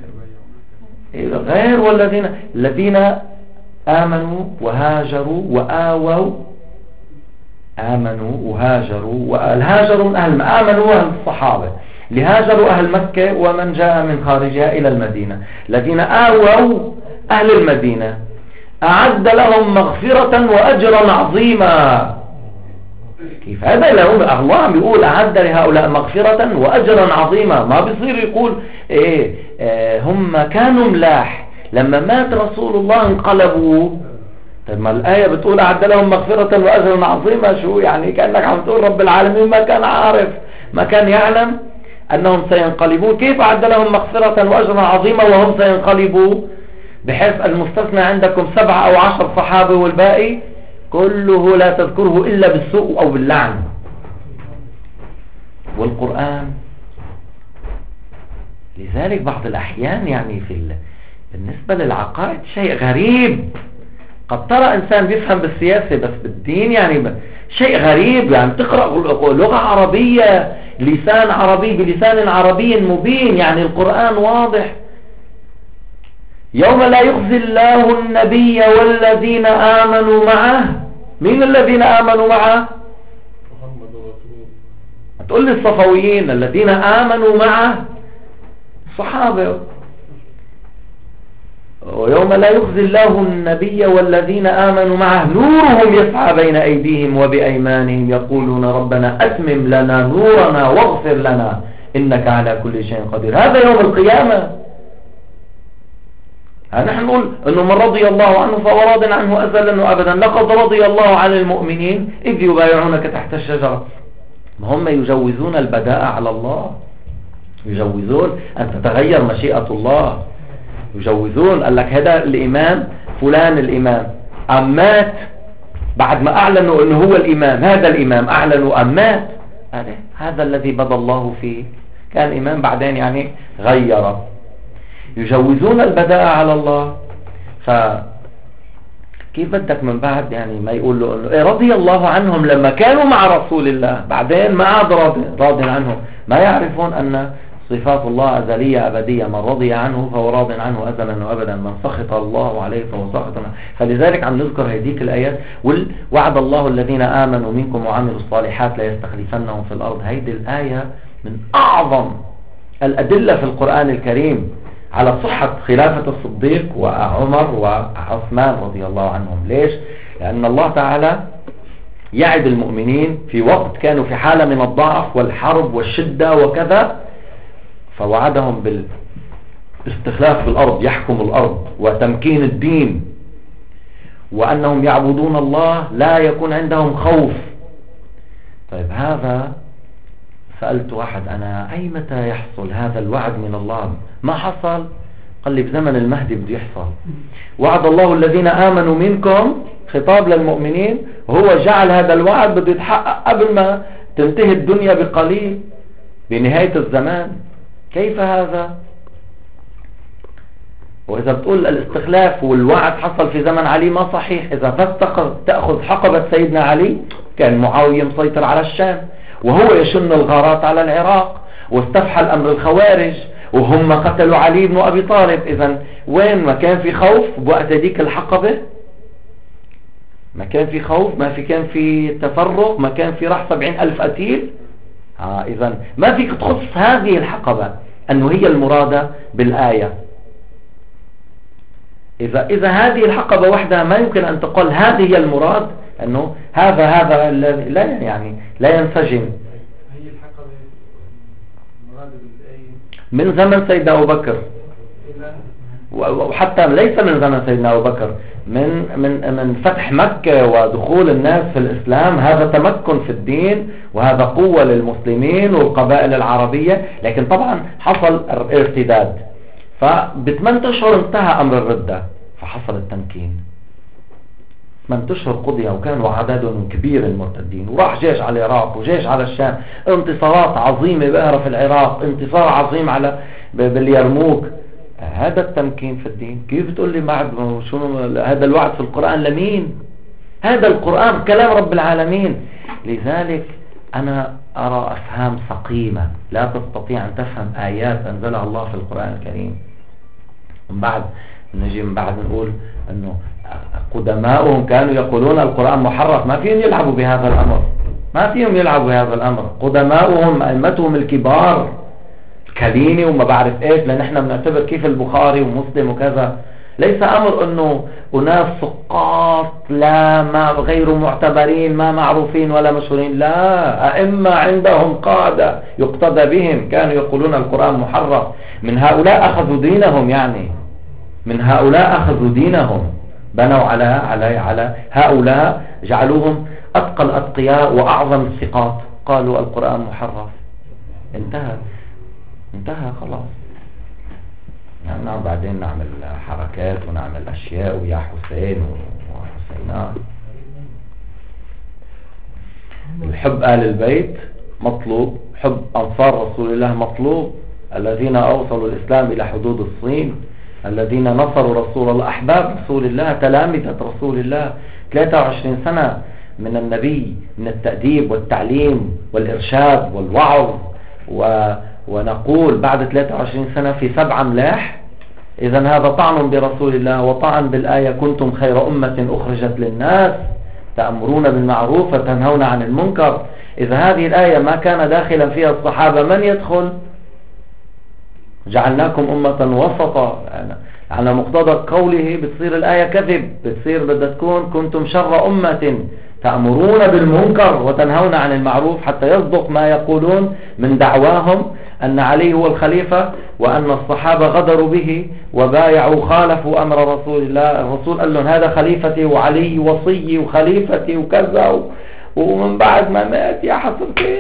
غير والذين الذين آمنوا وهاجروا وآووا، آمنوا وهاجروا، والهاجروا من أهل آمنوا أهل الصحابة، لهاجروا أهل مكة ومن جاء من خارجها إلى المدينة، الذين آووا أهل المدينة أعد لهم مغفرة وأجرا عظيما. كيف هذا؟ لهم الله بيقول أعد لهؤلاء مغفرة وأجرا عظيما. ما بيصير يقول إيه آه هم كانوا ملاح لما مات رسول الله انقلبوا. طيب ما الآية بتقول أعد لهم مغفرة وأجرا عظيما، شو يعني؟ كأنك عم تقول رب العالمين ما كان عارف، ما كان يعلم أنهم سينقلبون. كيف أعد لهم مغفرة وأجرا عظيما وهم سينقلبوا؟ بحيث المستثنى عندكم سبعة أو عشر صحابة والباقي كله لا تذكره إلا بالسوء أو باللعن. والقرآن لذلك بعض الأحيان يعني في ال... بالنسبة للعقائد شيء غريب. قد ترى إنسان بيفهم بالسياسة بس بالدين يعني ب... شيء غريب. يعني تقرأ لغة عربية، لسان عربي بلسان عربي مبين، يعني القرآن واضح. يوم لا يخزي الله النبي والذين آمنوا معه. مين الذين آمنوا معه؟ محمد رسول. تقول لي الصفويين الذين آمنوا معه صحابة. ويوم لا يخزي الله النبي والذين آمنوا معه نورهم يسعى بين أيديهم وبأيمانهم يقولون ربنا أتمم لنا نورنا واغفر لنا إنك على كل شيء قدير. هذا يوم القيامة. نحن نقول أنه من رضي الله عنه فهو راض عنه أزلا وأبدا. لقد رضي الله عن المؤمنين إذ يبايعونك تحت الشجرة. هم يجوزون البداء على الله، يجوزون أن تتغير مشيئة الله، يجوزون. قال لك هذا الإمام فلان الإمام أم مات بعد ما أعلنوا أنه هو الإمام، هذا الإمام أعلنوا أم مات. هذا الذي بدا الله فيه، كان إمام بعدين يعني غير. يجوزون البداء على الله. فكيف بدك من بعد يعني ما يقول له إنه إيه رضي الله عنهم لما كانوا مع رسول الله، بعدين ما عاد راضي راضي عنهم. ما يعرفون أن صفات الله أزلية أبدية. من رضي عنه فهو راض عنه أزلا وأبدا، من سخط الله عليه فهو سخط عنه. فلذلك عم نذكر هذيك الآيات. وعد الله الذين آمنوا منكم وعملوا الصالحات لا يستخلفنهم في الأرض. هيدي الآية من أعظم الأدلة في القرآن الكريم على صحة خلافة الصديق وعمر وعثمان رضي الله عنهم. ليش؟ لأن الله تعالى يعد المؤمنين في وقت كانوا في حالة من الضعف والحرب والشدة وكذا، فوعدهم بالاستخلاف في الأرض، يحكم الأرض وتمكين الدين، وأنهم يعبدون الله لا يكون عندهم خوف. طيب هذا سألت واحد أنا أي متى يحصل هذا الوعد من الله؟ ما حصل. قال لي بزمن المهدي بده يحصل. وعد الله الذين آمنوا منكم، خطاب للمؤمنين، وهو جعل هذا الوعد بده يتحقق قبل ما تنتهي الدنيا بقليل بنهاية الزمان. كيف هذا؟ وإذا بتقول الاستخلاف والوعد حصل في زمن علي ما صحيح. إذا تأخذ حقبة سيدنا علي كان معاوية مسيطر على الشام وهو يشن الغارات على العراق واستفحل أمر الخوارج وهم قتلوا علي بن أبي طالب. إذن وين ما كان في خوف بوقت هذيك الحقبة؟ ما كان في خوف، ما في كان في تفرق، ما كان في راح سبعين ألف قتيل. آه إذن ما فيك تخص هذه الحقبة أنه هي المرادة بالآية. إذا إذا هذه الحقبة وحدها ما يمكن أن تقول هذه هي المراد، أنه هذا هذا الذي لا يعني لا ينسجم. هي الحقبة المراد بالآية من زمن سيدنا أبو بكر وحتى ليس من زمن سيدنا أبو بكر، من من من فتح مكة ودخول الناس في الإسلام، هذا تمكن في الدين وهذا قوة للمسلمين والقبائل العربية. لكن طبعا حصل ارتداد، فبثمان أشهر انتهى أمر الردة، فحصل التمكين. ثمان أشهر قضي وكانوا عددهم كبير المرتدين، وراح جيش على العراق وجيش على الشام، انتصارات عظيمة بقرة في العراق، انتصار عظيم على باليرموك. هذا التمكين في الدين. كيف تقول لي بعد شنو هذا الوعد في القرآن؟ لمين؟ هذا القرآن كلام رب العالمين. لذلك أنا أرى أفهام سقيمة لا تستطيع أن تفهم آيات أنزلها الله في القرآن الكريم. من بعد نجي من بعد نقول أنه قدماؤهم كانوا يقولون القرآن محرف، ما فيهم يلعبوا بهذا الأمر، ما فيهم يلعبوا بهذا الأمر. قدماؤهم أئمتهم الكبار كليني وما بعرف ايش، لان احنا بنعتبر كيف البخاري ومسلم وكذا. ليس امر انه اناس سقاط لا ما غير معتبرين ما معروفين ولا مشهورين، لا، ائمة عندهم قادة يقتدى بهم كانوا يقولون القرآن محرف. من هؤلاء اخذوا دينهم، يعني من هؤلاء اخذوا دينهم، بنوا على على على هؤلاء، جعلوهم اتقى الاتقياء واعظم الثقات، قالوا القرآن محرف. انتهى انتهى خلاص. يعني نعم بعدين نعمل حركات ونعمل أشياء ويا حسين وحسينات. الحب آل البيت مطلوب، حب أنصار رسول الله مطلوب، الذين أوصلوا الإسلام إلى حدود الصين، الذين نصروا رسول الله، أحباب رسول الله، تلامذة رسول الله. ثلاثة وعشرين سنة من النبي، من التأديب والتعليم والإرشاد والوعظ، و ونقول بعد ثلاثة وعشرين سنة في سبع ملاح. إذن هذا طعن برسول الله وطعن بالآية كنتم خير أمة أخرجت للناس تأمرون بالمعروف وتنهون عن المنكر. إذا هذه الآية ما كان داخلا فيها الصحابة، من يدخل؟ جعلناكم أمة وسطا، يعني على مقتضى قوله بتصير الآية كذب، بتصير بدها تكون كنتم شر أمة تأمرون بالمنكر وتنهون عن المعروف، حتى يصدق ما يقولون من دعواهم أن علي هو الخليفة وأن الصحابة غدروا به وبايعوا خالفوا أمر رسول الله. الرسول قال لهم هذا خليفتي وعلي وصي وخليفتي وكذا، ومن بعد ما مات يا حسرتي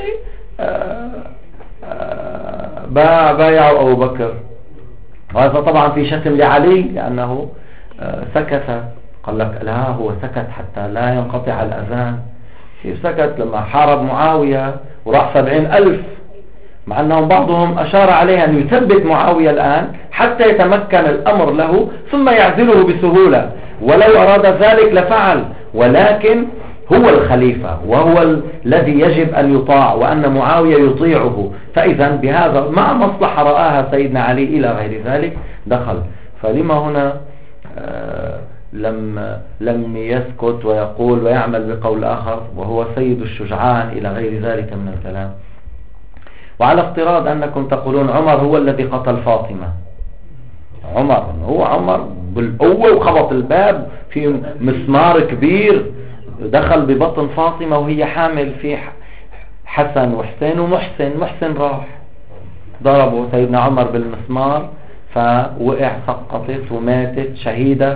بايعوا أبو بكر. وهذا طبعا في شتم لعلي لأنه سكت. قال لك لا، هو سكت حتى لا ينقطع الأذان. كيف سكت؟ لما حارب معاوية وراح سبعين ألف، مع أنهم بعضهم أشار عليه أن يثبت معاوية الآن حتى يتمكن الأمر له ثم يعزله بسهولة، ولو أراد ذلك لفعل، ولكن هو الخليفة وهو الذي يجب أن يطاع، وأن معاوية يطيعه. فإذا بهذا مع مصلحة رآها سيدنا علي إلى غير ذلك دخل. فلما هنا آه لم لم يسكت ويقول ويعمل بقول آخر وهو سيد الشجعان إلى غير ذلك من الكلام؟ وعلى افتراض أنكم تقولون عمر هو الذي قتل فاطمة، عمر هو عمر بالقوة وخبط الباب في مسمار كبير، دخل ببطن فاطمة وهي حامل في حسن وحسين ومحسن، محسن راح ضربه سيدنا عمر بالمسمار فوقع، سقطت وماتت شهيدة.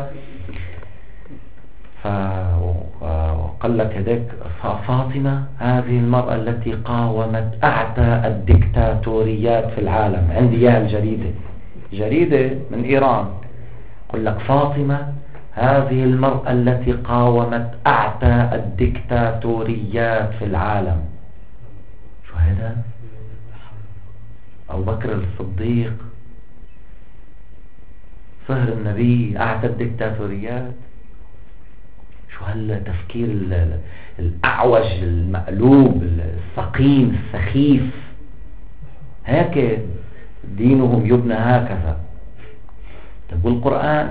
وقال لك هذيك فاطمة هذه المرأة التي قاومت أعتى الدكتاتوريات في العالم. عندي اياها الجريدة، جريدة من إيران، قل لك فاطمة هذه المرأة التي قاومت أعتى الدكتاتوريات في العالم. شو هذا؟ أبو بكر الصديق صهر النبي أعتى الدكتاتوريات. شو هالتفكير الأعوج المقلوب السقيم السخيف؟ هيك دينهم يبنى هكذا. طب والقرآن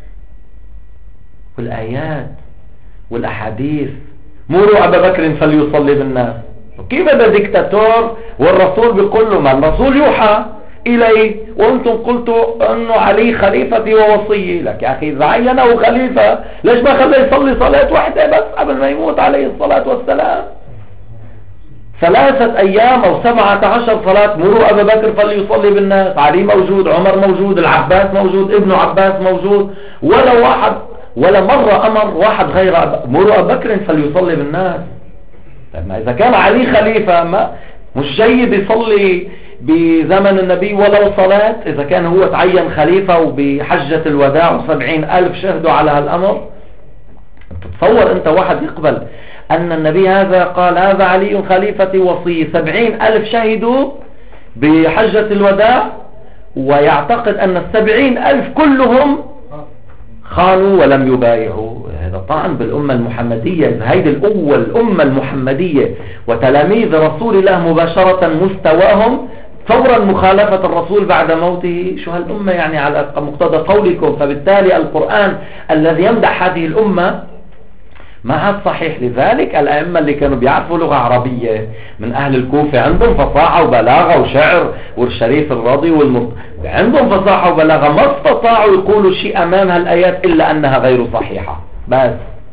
والآيات والأحاديث مروا أبا بكر فليصلي بالناس. كيف هذا ديكتاتور والرسول بيقول له؟ ما الرسول يوحى إليه وأنتم قلتوا أنه علي خليفتي ووصيي. لك يا أخي إذا عينه خليفة ليش ما خليه يصلي صلاة واحدة بس قبل ما يموت عليه الصلاة والسلام؟ ثلاثة أيام أو سبعة عشر صلاة، مروا أبا بكر فليصلي بالناس، علي موجود، عمر موجود، العباس موجود، ابن عباس موجود، ولا واحد ولا مرة أمر واحد غير أب... مروا أبا بكر فليصلي بالناس. لما إذا كان علي خليفة ما مش جيد يصلي بزمن النبي ولو صلاة، إذا كان هو تعين خليفة وبحجة الوداع وسبعين ألف شهدوا على هالأمر، تتصور أنت واحد يقبل أن النبي هذا قال هذا علي خليفتي وصي، سبعين ألف شهدوا بحجة الوداع، ويعتقد أن السبعين ألف كلهم خانوا ولم يبايعوا؟ هذا طعن بالأمة المحمدية. إذا هيدي الأول الأمة المحمدية وتلاميذ رسول الله مباشرة مستواهم فورا مخالفة الرسول بعد موته، شو هالأمة يعني على مقتضى قولكم؟ فبالتالي القرآن الذي يمدح هذه الأمة ما عاد صحيح. لذلك الأئمة اللي كانوا بيعرفوا لغة عربية من أهل الكوفة عندهم فصاحة وبلاغة وشعر، والشريف الرضي والمرض عندهم فصاحة وبلاغة، ما استطاعوا يقولوا شيء أمام هالآيات إلا أنها غير صحيحة بس.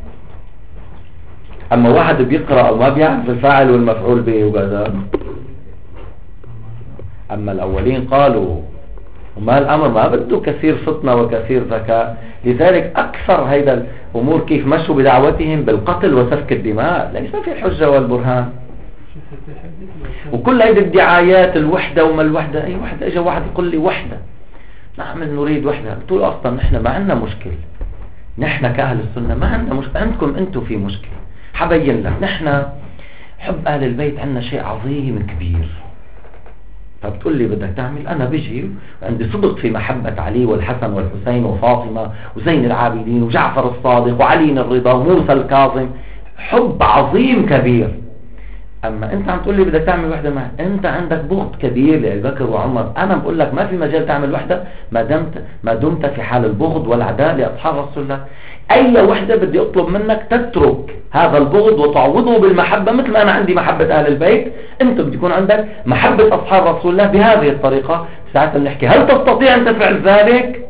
أما واحد بيقرأ وما بيعرف الفاعل والمفعول به وبدا. أما الأولين قالوا وما الأمر ما بده كثير فطنة وكثير ذكاء. لذلك أكثر هيدا الأمور كيف مشوا بدعوتهم بالقتل وسفك الدماء، ليس في الحجة والبرهان. وكل هيدا الدعايات الوحدة وما الوحدة، أي وحدة؟ إجا واحد يقول لي وحدة، نعمل نريد وحدة. قلت له أصلا نحن ما عندنا مشكل، نحن كأهل السنة ما عندنا مشكلة، عندكم أنتم في مشكلة. حبين لك نحن حب أهل البيت عندنا شيء عظيم كبير. فبتقول لي بدك تعمل، أنا بيجي عندي صدق في محبة علي والحسن والحسين وفاطمة وزين العابدين وجعفر الصادق وعلي الرضا وموسى الكاظم، حب عظيم كبير. أما أنت عم تقول لي بدك تعمل وحدة، ما أنت عندك بغض كبير لأبي بكر وعمر. أنا بقول لك ما في مجال تعمل وحدة ما دمت ما دمت في حال البغض والعداء لأصحاب رسول الله. أي وحدة بدي أطلب منك تترك هذا البغض وتعوضه بالمحبة، مثل ما أنا عندي محبة أهل البيت، أنت بدي يكون عندك محبة أصحاب رسول الله بهذه الطريقة. ساعتها بنحكي هل تستطيع أن تفعل ذلك؟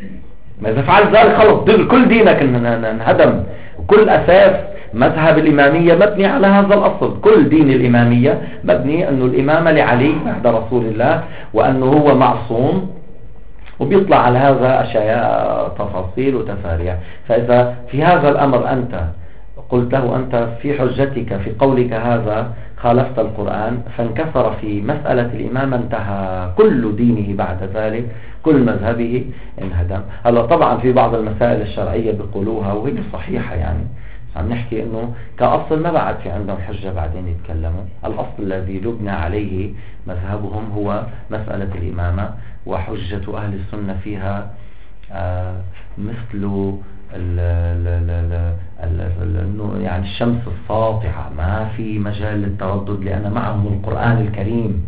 ما إذا فعل ذلك خلص كل دينك انهدم. كل أساس مذهب الإمامية مبني على هذا الأصل. كل دين الإمامية مبني أنه الإمامة لعلي بعد رسول الله، وأنه هو معصوم، وبيطلع على هذا أشياء تفاصيل وتفاريع. فإذا في هذا الأمر أنت قلت له أنت في حجتك في قولك هذا خالفت القرآن، فانكسر في مسألة الإمامة، انتهى كل دينه بعد ذلك، كل مذهبه انهدم. هلا طبعا في بعض المسائل الشرعية بيقولوها وهي صحيحة، يعني عم نحكي انه كأصل ما بعد في عندهم حجة بعدين يتكلموا. الأصل الذي لبنى عليه مذهبهم هو مسألة الإمامة، وحجة أهل السنة فيها آه مثل ال ال ال ال ال يعني الشمس الساطعة، ما في مجال للتردد، لأن معهم القرآن الكريم.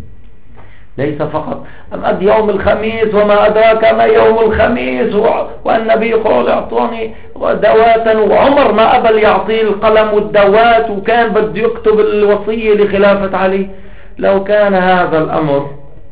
ليس فقط أم يوم الخميس وما أدراك ما يوم الخميس، والنبي قال اعطوني دواتا، وعمر ما أبل يعطي القلم والدوات، وكان بده يكتب الوصية لخلافة علي. لو كان هذا الأمر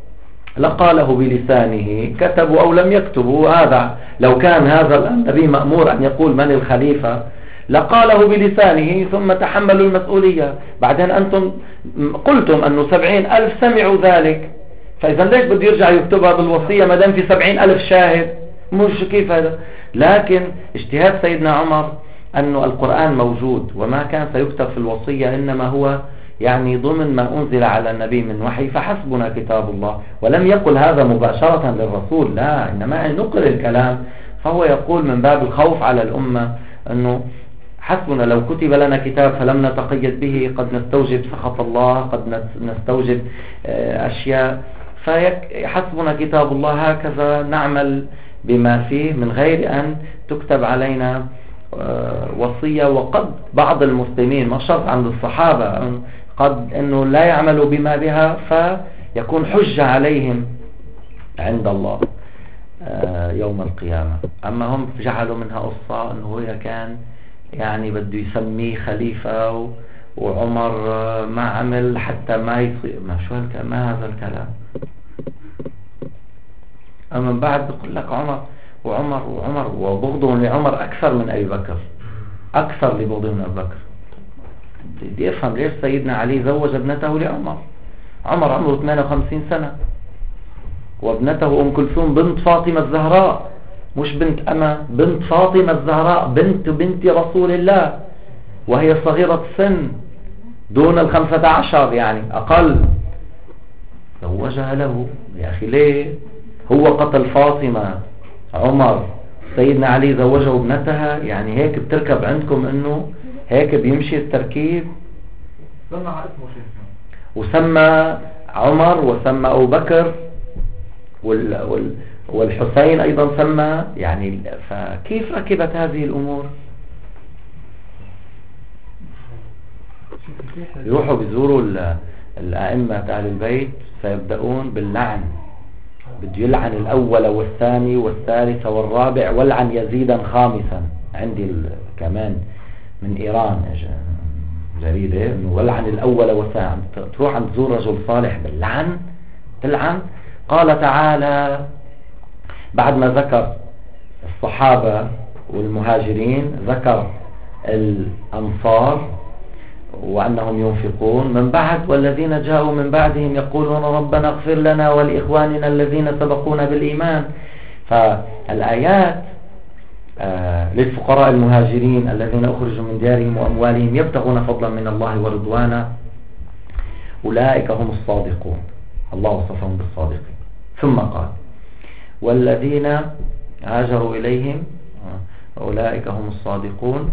لقاله بلسانه، كتبوا أو لم يكتبوا، هذا لو كان هذا النبي مأمور أن يقول من الخليفة لقاله بلسانه ثم تحملوا المسؤولية. بعدين أنتم قلتم أنه سبعين ألف سمعوا ذلك، فإذا ليش بده يرجع يكتبها بالوصية ما دام في سبعين ألف شاهد؟ مش كيف هذا؟ لكن اجتهاد سيدنا عمر أنه القرآن موجود وما كان سيكتب في الوصية إنما هو يعني ضمن ما أنزل على النبي من وحي، فحسبنا كتاب الله. ولم يقل هذا مباشرة للرسول، لا، إنما نقل الكلام. فهو يقول من باب الخوف على الأمة أنه حسبنا لو كتب لنا كتاب فلم نتقيد به، قد نستوجب سخط الله، قد نستوجب أشياء، فحسبنا كتاب الله، هكذا نعمل بما فيه من غير أن تكتب علينا وصية. وقد بعض المسلمين ما شرط عند الصحابة قد أنه لا يعملوا بما بها فيكون حجة عليهم عند الله يوم القيامة. أما هم جعلوا منها قصة أنه هو كان يعني بده يسميه خليفة وعمر ما عمل حتى ما يصير، ما شو هالكلام، ما هذا الكلام. أما بعد بقول لك عمر وعمر وعمر وبغضهم لعمر أكثر من أبي بكر، أكثر لبغضهم من أبي بكر. بدي افهم ليش سيدنا علي زوج ابنته لعمر. عمر عمره ثمانية وخمسين سنة، وابنته ام كلثوم بنت فاطمة الزهراء، مش بنت أما، بنت فاطمة الزهراء، بنت بنت رسول الله، وهي صغيرة السن دون الخمسة عشر، يعني أقل. زوجها له. يا أخي ليه؟ هو قتل فاطمة، عمر، سيدنا علي زوجه ابنتها، يعني هيك بتركب عندكم انه هيك بيمشي التركيب؟ سمى على اسمه شيخ، وسمى عمر وسمى أبو بكر وال وال والحسين أيضا سمى، يعني فكيف ركبت هذه الأمور؟ يروحوا بيزوروا الأئمة أهل البيت فيبدأون باللعن، بده يلعن الأول والثاني والثالث والرابع، ولعن يزيدا خامسا. عندي كمان من إيران جريدة انه ولعن الأول والثاني. تروح عند تزور رجل صالح باللعن تلعن. قال تعالى بعد ما ذكر الصحابة والمهاجرين ذكر الأنصار وأنهم ينفقون، من بعد والذين جاءوا من بعدهم يقولون ربنا اغفر لنا ولإخواننا الذين سبقونا بالإيمان. فالآيات آه للفقراء المهاجرين الذين أخرجوا من ديارهم وأموالهم يبتغون فضلا من الله ورضوانا أولئك هم الصادقون، الله وصفهم بالصادقين. ثم قال والذين هاجروا إليهم أولئك هم الصادقون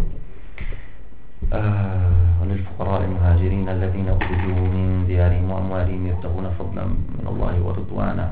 آه للفقراء المهاجرين الذين أخرجوا من ديارهم وأموالهم يبتغون فضلا من الله ورضوانا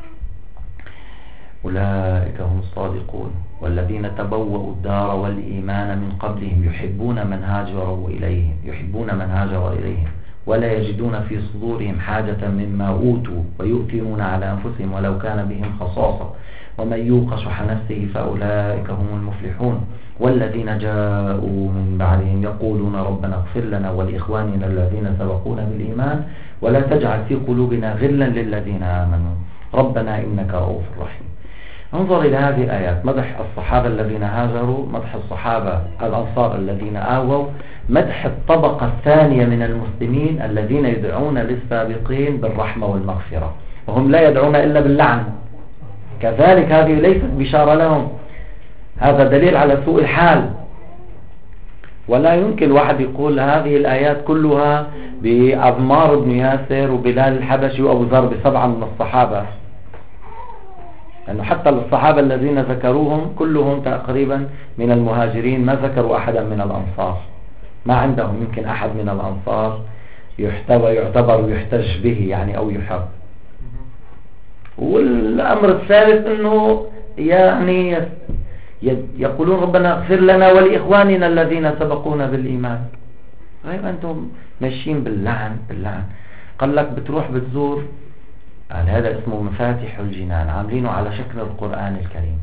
أولئك هم الصادقون والذين تبوأوا الدار والإيمان من قبلهم يحبون من هاجروا إليهم يحبون من هاجر إليهم ولا يجدون في صدورهم حاجة مما أوتوا ويؤثرون على أنفسهم ولو كان بهم خصاصة ومن يوق شح نفسه فأولئك هم المفلحون والذين جاءوا من بعدهم يقولون ربنا اغفر لنا ولإخواننا الذين سبقونا بالإيمان ولا تجعل في قلوبنا غلا للذين آمنوا ربنا إنك رؤوف رحيم. انظر إلى هذه الآيات، مدح الصحابة الذين هاجروا، مدح الصحابة الأنصار الذين آووا، مدح الطبقة الثانية من المسلمين الذين يدعون للسابقين بالرحمة والمغفرة وهم لا يدعون إلا باللعن. كذلك هذه ليست بشارة لهم، هذا دليل على سوء الحال. ولا يمكن واحد يقول هذه الآيات كلها بأضمار بن ياسر وبلال الحبشي وأبو ذر بسبعة من الصحابة، لأنه يعني حتى الصحابة الذين ذكروهم كلهم تقريبا من المهاجرين، ما ذكروا أحدا من الأنصار، ما عندهم يمكن أحد من الأنصار يحتوى يعتبر ويحتج به يعني أو يحب. والأمر الثالث أنه يعني يقولون ربنا اغفر لنا ولإخواننا الذين سبقونا بالإيمان. غير أنتم ماشيين باللعن باللعن. قال لك بتروح بتزور، يعني هذا اسمه مفاتيح الجنان، عاملينه على شكل القرآن الكريم.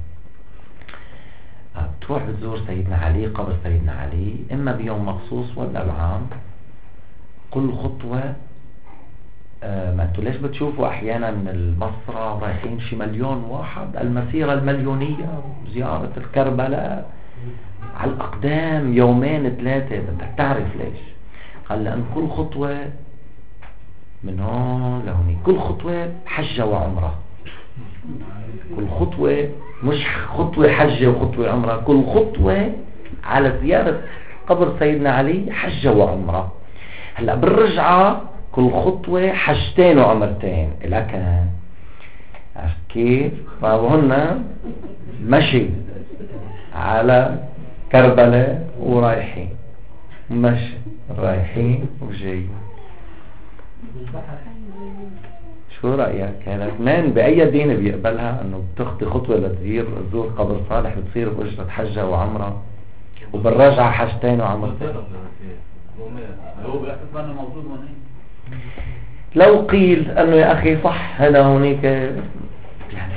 بتروح بتزور سيدنا علي، قبر سيدنا علي، إما بيوم مخصوص ولا بعام. كل خطوة آه ما انتوا ليش بتشوفوا أحيانا من البصرة رايحين شي مليون واحد المسيرة المليونية زيارة الكربلاء على الأقدام يومين ثلاثة؟ بدك تعرف ليش. قال لأن كل خطوة من هون لهوني، كل خطوة حجة وعمرة، كل خطوة مش خطوة حجة وخطوة عمرة، كل خطوة على زيارة قبر سيدنا علي حجة وعمرة. هلأ بالرجعة كل خطوة حجتين وعمرتين. لكن عرفت كيف؟ فهن مشي على كربلاء ورايحين، مشي رايحين وجايين. شو رأيك؟ هلا اثنين بأي دين بيقبلها انه بتخطي خطوة لتزير تزور قبر صالح بتصير بأجرة حجة وعمرة وبالرجعة حجتين وعمرتين؟ هو بيحسب انه موجود هون. لو قيل انه يا اخي صح هذا هونيك يعني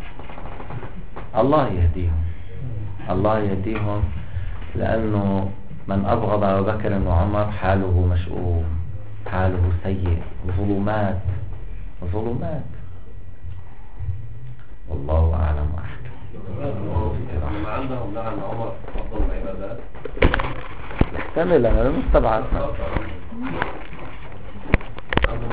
الله يهديهم، الله يهديهم، لانه من ابغض ابا بكر وعمر حاله مشؤوم، حاله سيء، ظلمات ظلمات. والله اعلم واحكم. عندهم لعن عمر افضل العبادات. يحتمل، أنا مستبعد.